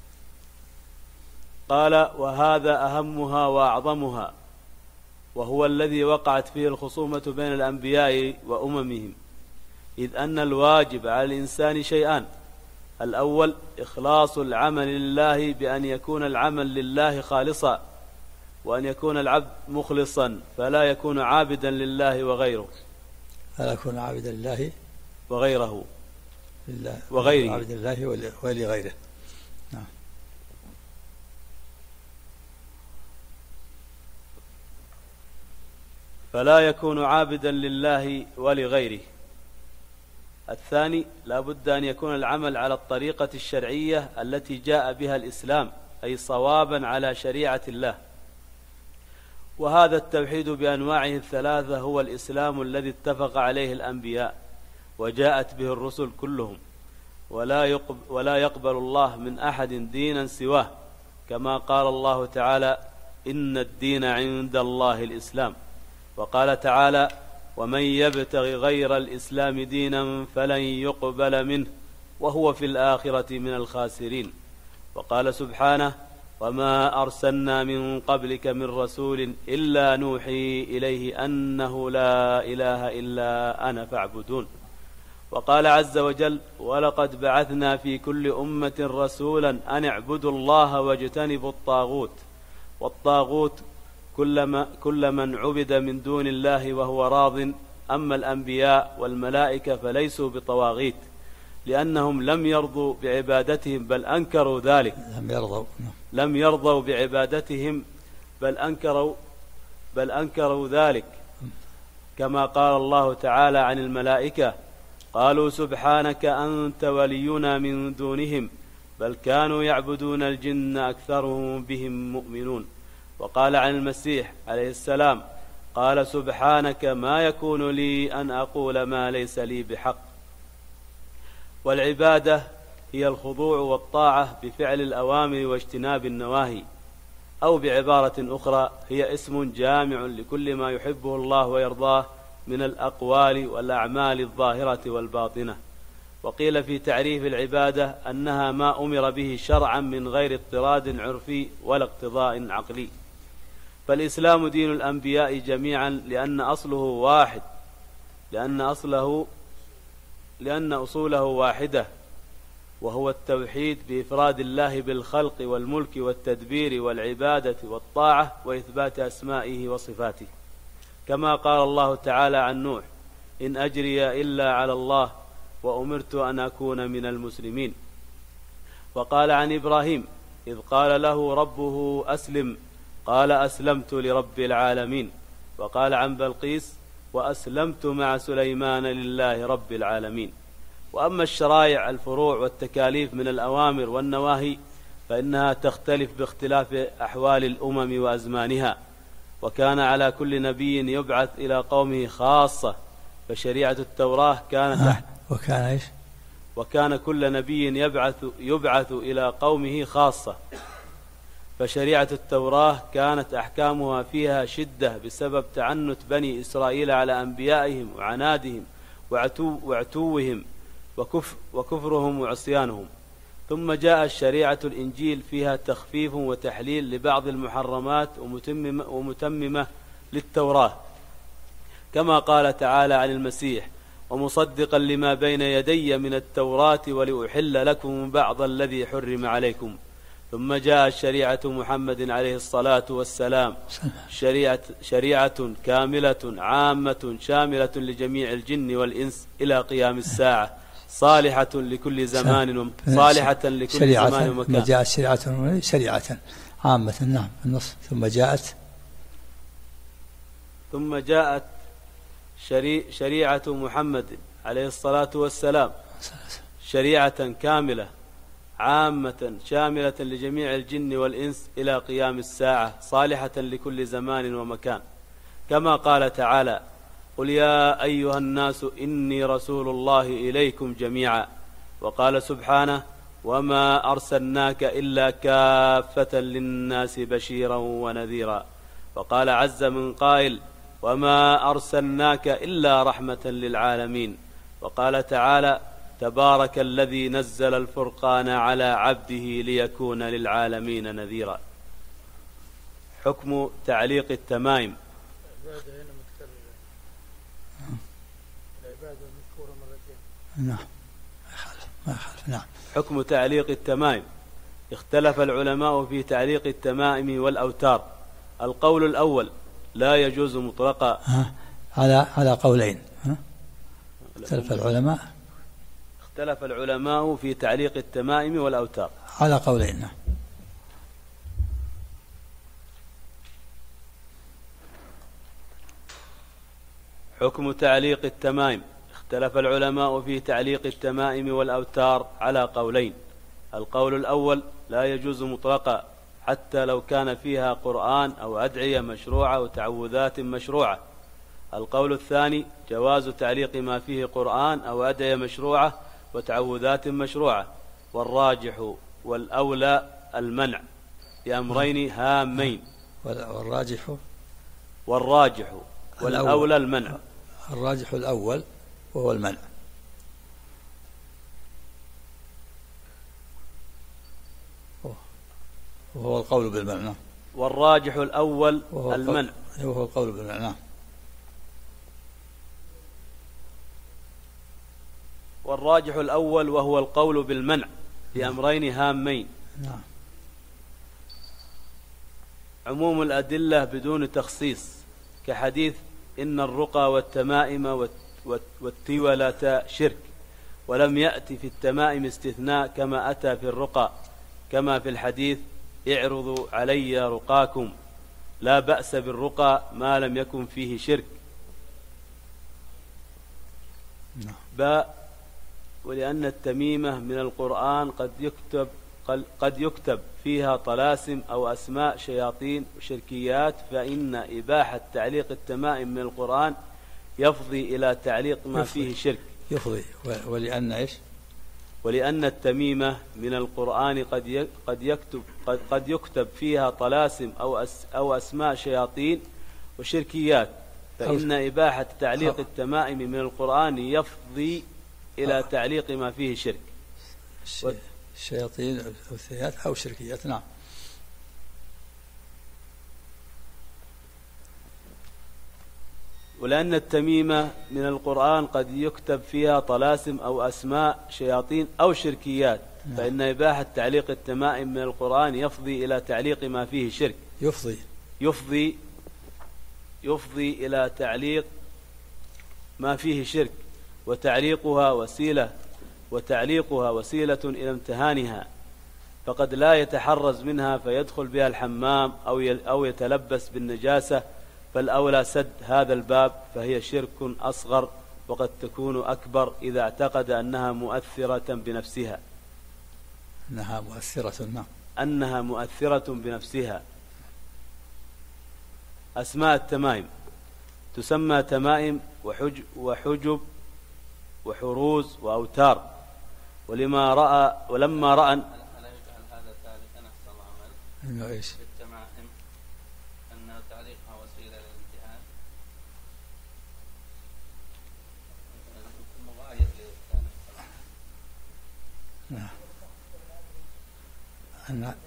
قال: وهذا أهمها وأعظمها، وهو الذي وقعت فيه الخصومة بين الأنبياء وأممهم، إذ أن الواجب على الإنسان شيئان: الأول إخلاص العمل لله بأن يكون العمل لله خالصا، وأن يكون العبد مخلصا فلا يكون عابدا لله وغيره. فلا يكون عابدا لله وغيره. لله وغيره. عابدا لله ولغيره. نعم. فلا يكون عابدا لله ولغيره. الثاني لا بد أن يكون العمل على الطريقة الشرعية التي جاء بها الإسلام، أي صوابا على شريعة الله. وهذا التوحيد بأنواعه الثلاثة هو الإسلام الذي اتفق عليه الأنبياء وجاءت به الرسل كلهم، ولا يقبل الله من أحد دينا سواه، كما قال الله تعالى: إن الدين عند الله الإسلام. وقال تعالى: ومن يبتغ غير الإسلام دينا فلن يقبل منه وهو في الآخرة من الخاسرين. وقال سبحانه: وما أرسلنا من قبلك من رسول إلا نوحي إليه أنه لا إله إلا أنا فاعبدون. وقال عز وجل: ولقد بعثنا في كل أمة رسولا أن اعبدوا الله واجتنبوا الطاغوت. والطاغوت كل من عبد من دون الله وهو راض. أما الأنبياء والملائكة فليسوا بطواغيت، لأنهم لم يرضوا بعبادتهم بل أنكروا ذلك. لم يرضوا بعبادتهم بل أنكروا ذلك، كما قال الله تعالى عن الملائكة: قالوا سبحانك أنت ولينا من دونهم بل كانوا يعبدون الجن أكثرهم بهم مؤمنون. وقال عن المسيح عليه السلام: قال سبحانك ما يكون لي أن أقول ما ليس لي بحق. والعبادة هي الخضوع والطاعة بفعل الأوامر واجتناب النواهي، أو بعبارة أخرى هي اسم جامع لكل ما يحبه الله ويرضاه من الأقوال والأعمال الظاهرة والباطنة. وقيل في تعريف العبادة أنها ما أمر به شرعا من غير اضطراد عرفي ولا اقتضاء عقلي. فالإسلام دين الأنبياء جميعا لأن أصله واحد، لأن أصوله واحدة، وهو التوحيد بإفراد الله بالخلق والملك والتدبير والعبادة والطاعة وإثبات أسمائه وصفاته، كما قال الله تعالى عن نوح: إن أجري إلا على الله وأمرت أن أكون من المسلمين. وقال عن إبراهيم إذ قال له ربه أسلم قال أسلمت لرب العالمين. وقال عن بلقيس: وأسلمت مع سليمان لله رب العالمين. وأما الشرائع الفروع والتكاليف من الأوامر والنواهي فإنها تختلف باختلاف أحوال الأمم وأزمانها، وكان على كل نبي يبعث إلى قومه خاصة، فشريعة التوراة كانت وكان كل نبي يبعث إلى قومه خاصة، فشريعة التوراة كانت أحكامها فيها شدة بسبب تعنت بني إسرائيل على أنبيائهم وعنادهم وعتوهم وكفرهم وعصيانهم. ثم جاء الشريعة الإنجيل فيها تخفيف وتحليل لبعض المحرمات ومتممة للتوراة، كما قال تعالى عن المسيح: ومصدقا لما بين يدي من التوراة ولأحل لكم بعض الذي حرم عليكم. ثم جاء الشريعة محمد عليه الصلاة والسلام شريعة كاملة عامة شاملة لجميع الجن والإنس إلى قيام الساعة، صالحة لكل زمان ومكان. جاءت شريعة عامة، نعم النص. ثم جاءت شريعة محمد عليه الصلاة والسلام شريعة كاملة عامة شاملة لجميع الجن والإنس إلى قيام الساعة، صالحة لكل زمان ومكان، كما قال تعالى: قل يا أيها الناس إني رسول الله إليكم جميعا. وقال سبحانه: وما أرسلناك إلا كافة للناس بشيرا ونذيرا. وقال عز من قائل: وما أرسلناك إلا رحمة للعالمين. وقال تعالى: تبارك الذي نزل الفرقان على عبده ليكون للعالمين نذيرا. حكم تعليق التمائم. العبادة هنا متكررة، العبادة مذكورة مرتين. نعم ما يخالف. نعم. حكم تعليق التمائم. اختلف العلماء في تعليق التمائم والأوتار. القول الأول: لا يجوز مطلقا. على قولين. اختلف العلماء في تعليق التمائم والأوتار على قولين. حكم تعليق التمائم. اختلف العلماء في تعليق التمائم والأوتار على قولين. القول الأول: لا يجوز مطلقا حتى لو كان فيها قرآن أو أدعية مشروعة وتعوذات مشروعة. القول الثاني: جواز تعليق ما فيه قرآن أو أدعية مشروعة وتعوذات مشروعة، والراجح والأولى المنع بأمرين هامين. والراجح والأولى المنع. الراجح الأول وهو المنع. وهو القول بالمنع. والراجح الأول المنع وهو القول بالمنع. والراجح الأول وهو القول بالمنع بأمرين هامين. نعم. عموم الأدلة بدون تخصيص، كحديث: إن الرقى والتمائم والتولة شرك، ولم يأتي في التمائم استثناء كما أتى في الرقى، كما في الحديث: اعرضوا علي رقاكم، لا بأس بالرقى ما لم يكن فيه شرك. ولأن التميمة من القرآن قد يكتب فيها طلاسم أو أسماء شياطين وشركيات، فإن إباحة تعليق التمائم من القرآن يفضي إلى تعليق ما فيه شرك. ولأن التميمة من القرآن قد يكتب فيها طلاسم أو أسماء شياطين وشركيات، فإن إباحة تعليق التمائم من القرآن يفضي إلى تعليق ما فيه شرك. الشياطين أو الثيات أو شركيات. نعم. ولأن التميمة من القرآن قد يكتب فيها طلاسم أو أسماء شياطين أو شركيات، فإن إباحة تعليق التمائم من القرآن يفضي إلى تعليق ما فيه شرك. يفضي إلى تعليق ما فيه شرك، وتعليقها وسيلة إلى امتهانها، فقد لا يتحرز منها فيدخل بها الحمام أو يتلبس بالنجاسة، فالأولى سد هذا الباب، فهي شرك أصغر، وقد تكون أكبر إذا اعتقد أنها مؤثرة بنفسها. أنها مؤثرة بنفسها. أسماء التمائم تسمى تمائم وحجب وحروز وأوتار. ولما رأى هذا ثالثا أحسن الله عمل بالتمائم أن تعليقها وسيلة للامتهان مغاير للثاني. أنها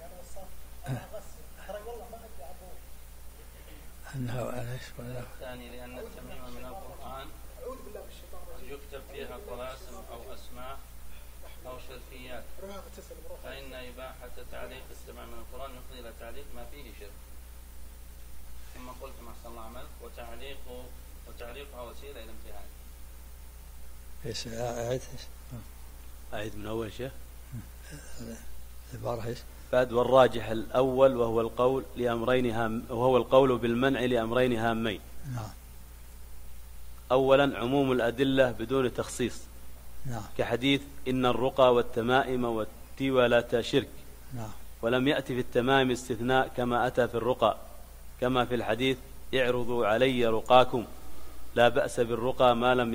الثاني لأن التميم من القرآن يكتب فيها طلاسم أو أسماء أو شركيات، فإن إباحة تعليق السماع من القرآن يفضي إلى تعليق ما فيه شرك. ثم قلت ما أحسن الله عملك وتعليقها وسيلة إلى امتهان. ايش أعيد من أول شيء العبارة ايش؟ بعد والراجح الأول وهو القول لأمرين وهو القول بالمنع لأمرين هامين. نعم. أولا عموم الأدلة بدون تخصيص. نعم. كحديث إن الرقى والتمائم والتولة شرك. نعم. ولم يأتي في التمائم استثناء كما أتى في الرقى، كما في الحديث اعرضوا علي رقاكم لا بأس بالرقى ما لم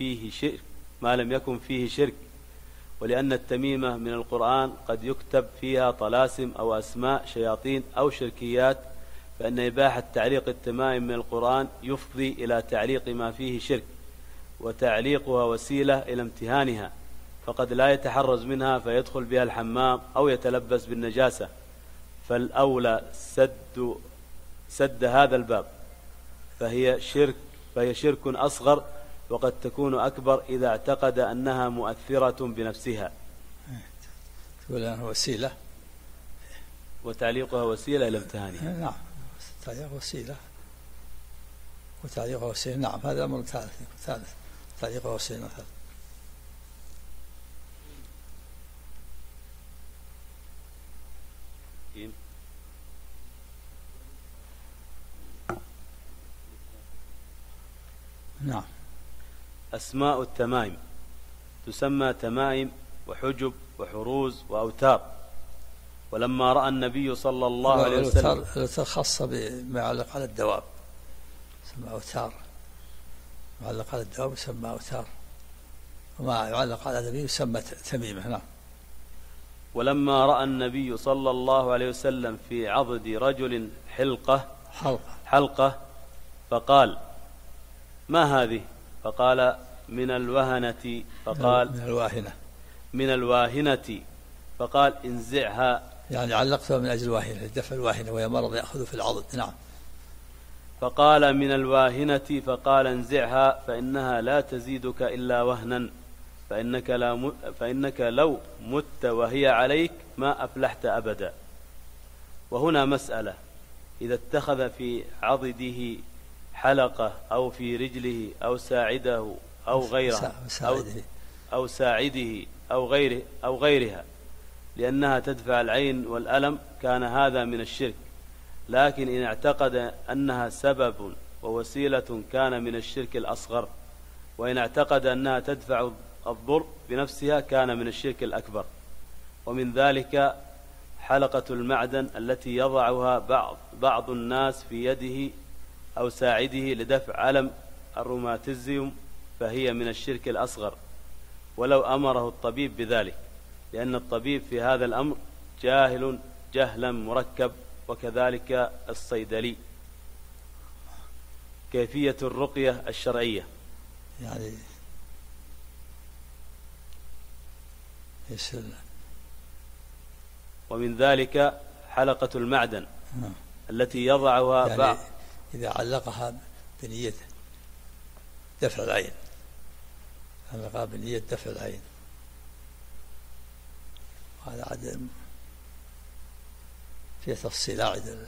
يكن فيه شرك. ولأن التميمة من القرآن قد يكتب فيها طلاسم أو أسماء شياطين أو شركيات، فإن إباحة تعليق التمائم من القرآن يفضي إلى تعليق ما فيه شرك، وتعليقها وسيلة إلى امتهانها، فقد لا يتحرز منها فيدخل بها الحمام أو يتلبس بالنجاسة، فالأولى سد هذا الباب، فهي شرك أصغر، وقد تكون أكبر إذا اعتقد أنها مؤثرة بنفسها. تقول أنها وسيلة وتعليقها وسيلة إلى امتهانها. نعم. وتعليقها وسيلة. نعم. هذا أمر ثالث. تعليقها وسيلة ثالث. نعم. أسماء التمائم تسمى تمائم وحجب وحروز وأوتار. ولما رأى النبي صلى الله عليه وسلم الأوتار خاصة بما يعلق على الدواب يسمى أوتار، يعلق على الدواب يسمى أوتار، وما يعلق على النبي يسمى تميمة. نعم. ولما رأى النبي صلى الله عليه وسلم في عضد رجل حلقة فقال ما هذه؟ فقال من الوهنة. فقال من الواهنة. فقال انزعها، يعني علقتها من أجل الواهنة، لدفع الواهنة وهي مرض يأخذ في العضد. نعم. فقال من الواهنة. فقال انزعها فإنها لا تزيدك إلا وهنا، فإنك لو مت وهي عليك ما أفلحت أبدا. وهنا مسألة: إذا اتخذ في عضده حلقة أو في رجله أو ساعده أو غيرها أو ساعده أو غيرها لأنها تدفع العين والألم، كان هذا من الشرك. لكن إن اعتقد أنها سبب ووسيلة كان من الشرك الأصغر، وإن اعتقد أنها تدفع الضر بنفسها كان من الشرك الأكبر. ومن ذلك حلقة المعدن التي يضعها بعض الناس في يده أو ساعده لدفع ألم الروماتيزيوم، فهي من الشرك الأصغر ولو أمره الطبيب بذلك، لأن الطبيب في هذا الأمر جاهل جهلا مركب، وكذلك الصيدلي. كيفية الرقية الشرعية يعني ومن ذلك حلقة المعدن التي يضعها يعني إذا علقها بنية دفع العين، علقها بنية دفع العين، هذا عدم فيه تفصيل.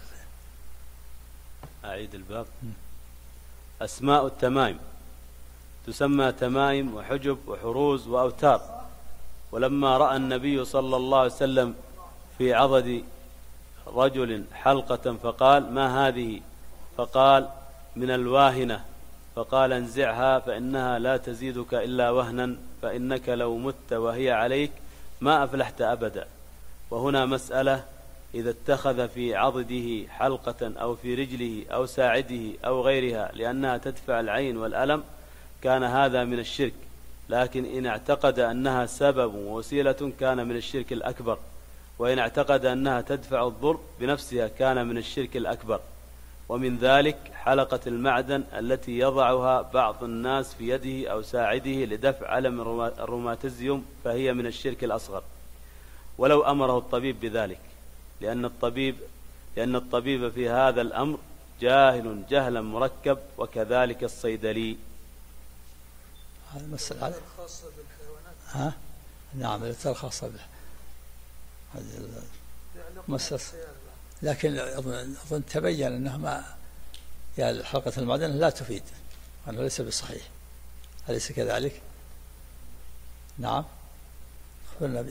أعيد الباب. أسماء التمائم تسمى تمائم وحجب وحروز وأوتار. ولما رأى النبي صلى الله عليه وسلم في عضد رجل حلقة فقال ما هذه؟ فقال من الواهنة. فقال انزعها فإنها لا تزيدك إلا وهنا، فإنك لو مت وهي عليك ما أفلحت أبدا. وهنا مسألة: إذا اتخذ في عضده حلقة أو في رجله أو ساعده أو غيرها لأنها تدفع العين والألم، كان هذا من الشرك. لكن إن اعتقد أنها سبب ووسيلة كان من الشرك الأكبر، وإن اعتقد أنها تدفع الضر بنفسها كان من الشرك الأكبر. ومن ذلك حلقة المعدن التي يضعها بعض الناس في يده أو ساعده لدفع ألم الروماتيزيوم، فهي من الشرك الأصغر ولو أمره الطبيب بذلك، لأن الطبيب في هذا الأمر جاهل جهلا مركب، وكذلك الصيدلي. هذا مسألة الخاصة بالحيوانات. ها؟ نعم، الخاصة به هذه مسألة، لكن أظن تبين أنها ما يعني حلقة المعدن لا تفيد، وأنه ليس بصحيح، أليس كذلك؟ نعم، أخبرنا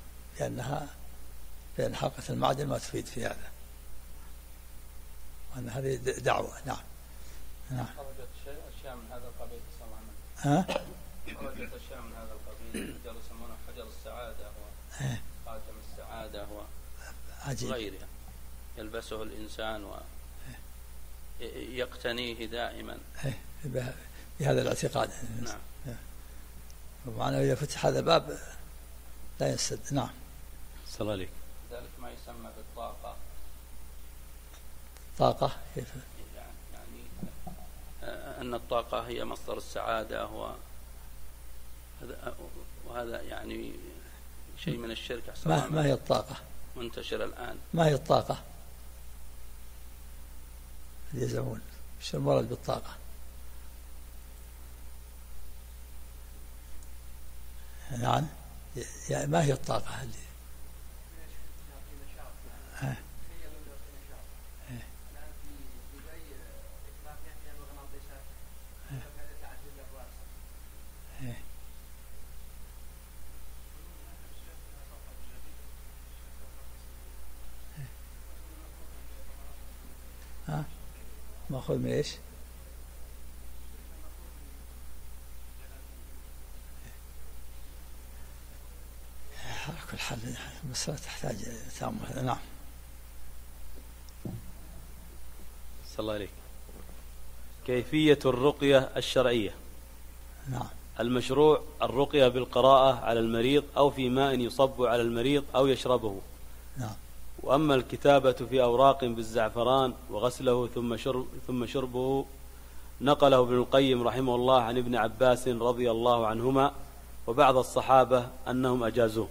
بأن حلقة المعدن ما تفيد في هذا، وأن هذه دعوة. نعم. خرجت أشياء من هذا القبيل صلى الله عليه وسلم. خرجت أشياء من هذا القبيل يسمونه حجر السعادة وخاتم السعادة وغيرها، يلبسه الإنسان ويقتنيه دائما بهذا الاعتقاد. نعم. ومعنى إذا فتح هذا الباب لا ينسد. نعم. صلى الله عليك. ذلك ما يسمى بالطاقة. طاقة كيف؟ يعني أن الطاقة هي مصدر السعادة، وهذا يعني شيء من الشرك. ما هي الطاقة؟ منتشر الآن. ما هي الطاقة؟ يزعمون ايش المراد بالطاقة؟ نعم، يعني ما هي الطاقة اللي مأخوذ من ايش؟ على كل حال المسألة تحتاج تأمل. نعم. صلى الله عليك. كيفية الرقية الشرعية. نعم. المشروع الرقية بالقراءة على المريض أو في ماء يصب على المريض أو يشربه. نعم. وأما الكتابة في أوراق بالزعفران وغسله ثم شربه نقله ابن القيم رحمه الله عن ابن عباس رضي الله عنهما وبعض الصحابة أنهم أجازوه،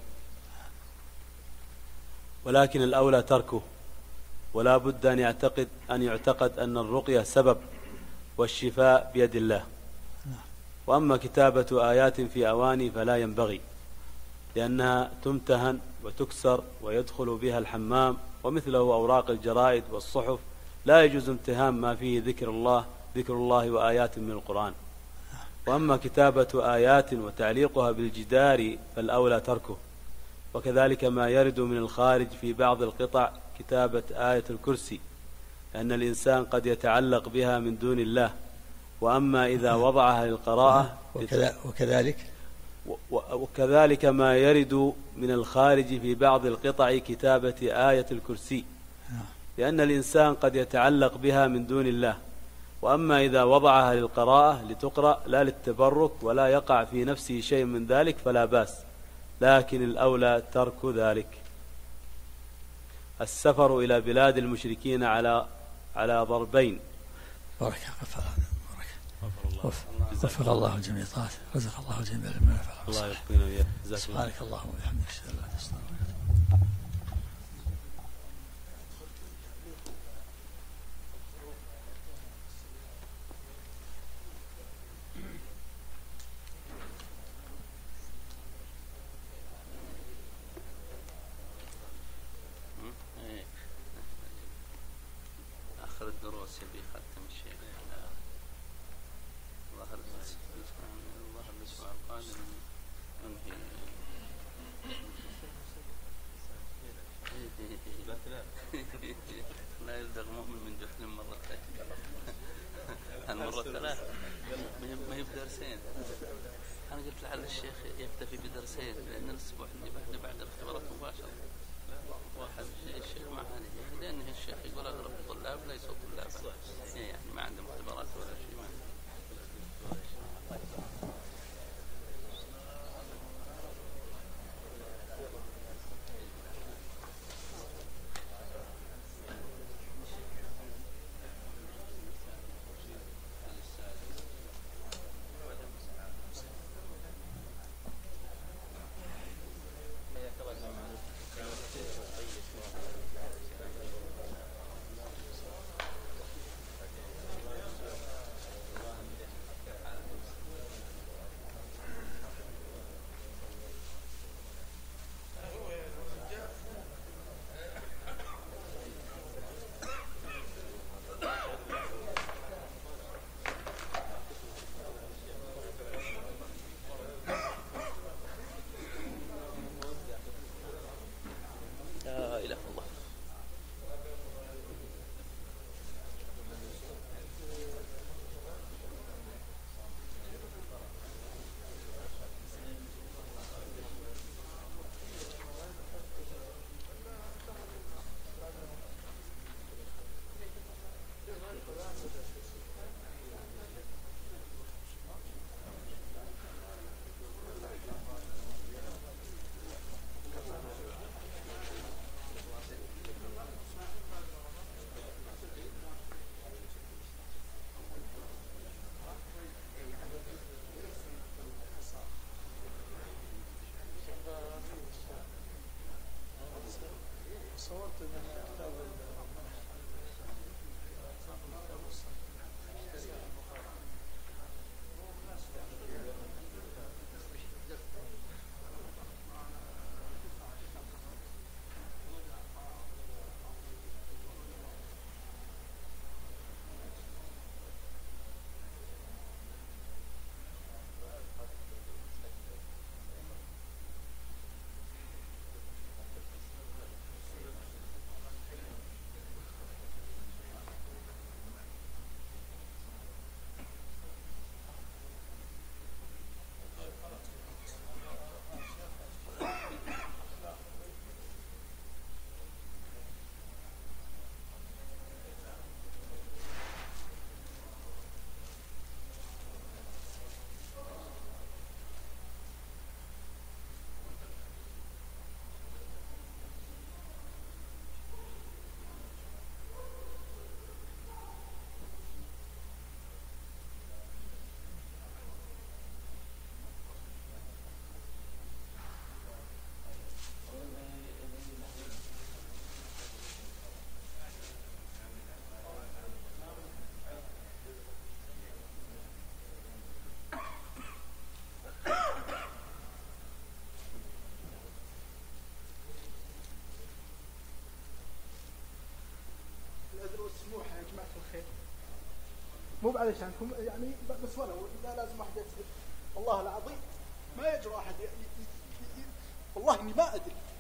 ولكن الأولى تركه، ولا بد أن يعتقد أن الرقية سبب والشفاء بيد الله. وأما كتابة آيات في أواني فلا ينبغي، لأنها تمتهن وتكسر ويدخل بها الحمام، ومثله أوراق الجرائد والصحف لا يجوز امتهان ما فيه ذكر الله وآيات من القرآن. وأما كتابة آيات وتعليقها بالجدار فالأولى تركه، وكذلك ما يرد من الخارج في بعض القطع كتابة آية الكرسي، لأن الإنسان قد يتعلق بها من دون الله. وأما إذا وضعها للقراءة وكذلك ما يرد من الخارج في بعض القطع كتابة آية الكرسي، لأن الإنسان قد يتعلق بها من دون الله. وأما إذا وضعها للقراءة لتقرأ لا للتبرك ولا يقع في نفسه شيء من ذلك فلا بأس، لكن الأولى ترك ذلك. السفر إلى بلاد المشركين على ضربين. بارك وفق الله الجميع طاعة، رزق الله الجميع لما يفعل. الله يقينا وياك. سبحانك اللهم وبحمدك اشهد ان لا اله الا انت. آخر الدروس يبي ختم الشيء ظهر الأسبوع القادم أنهي لا يلدغ مؤمن من جحر مرتين. المرة ثلاثة ما هي بدرسين. أنا قلت لعل الشيخ يكتفي بدرسين، لأن الأسبوع اللي بعد الاختبارات مباشرة واحد الشيخ ما عليه، لأن الشيخ يقول أغلب الطلاب ليسوا طلابا، يعني ما عندهم اختبارات ولا شيء. مو علشانكم يعني بس ولو إذا لازم واحد يكذب والله العظيم ما يجرؤ أحد والله إني ما أدري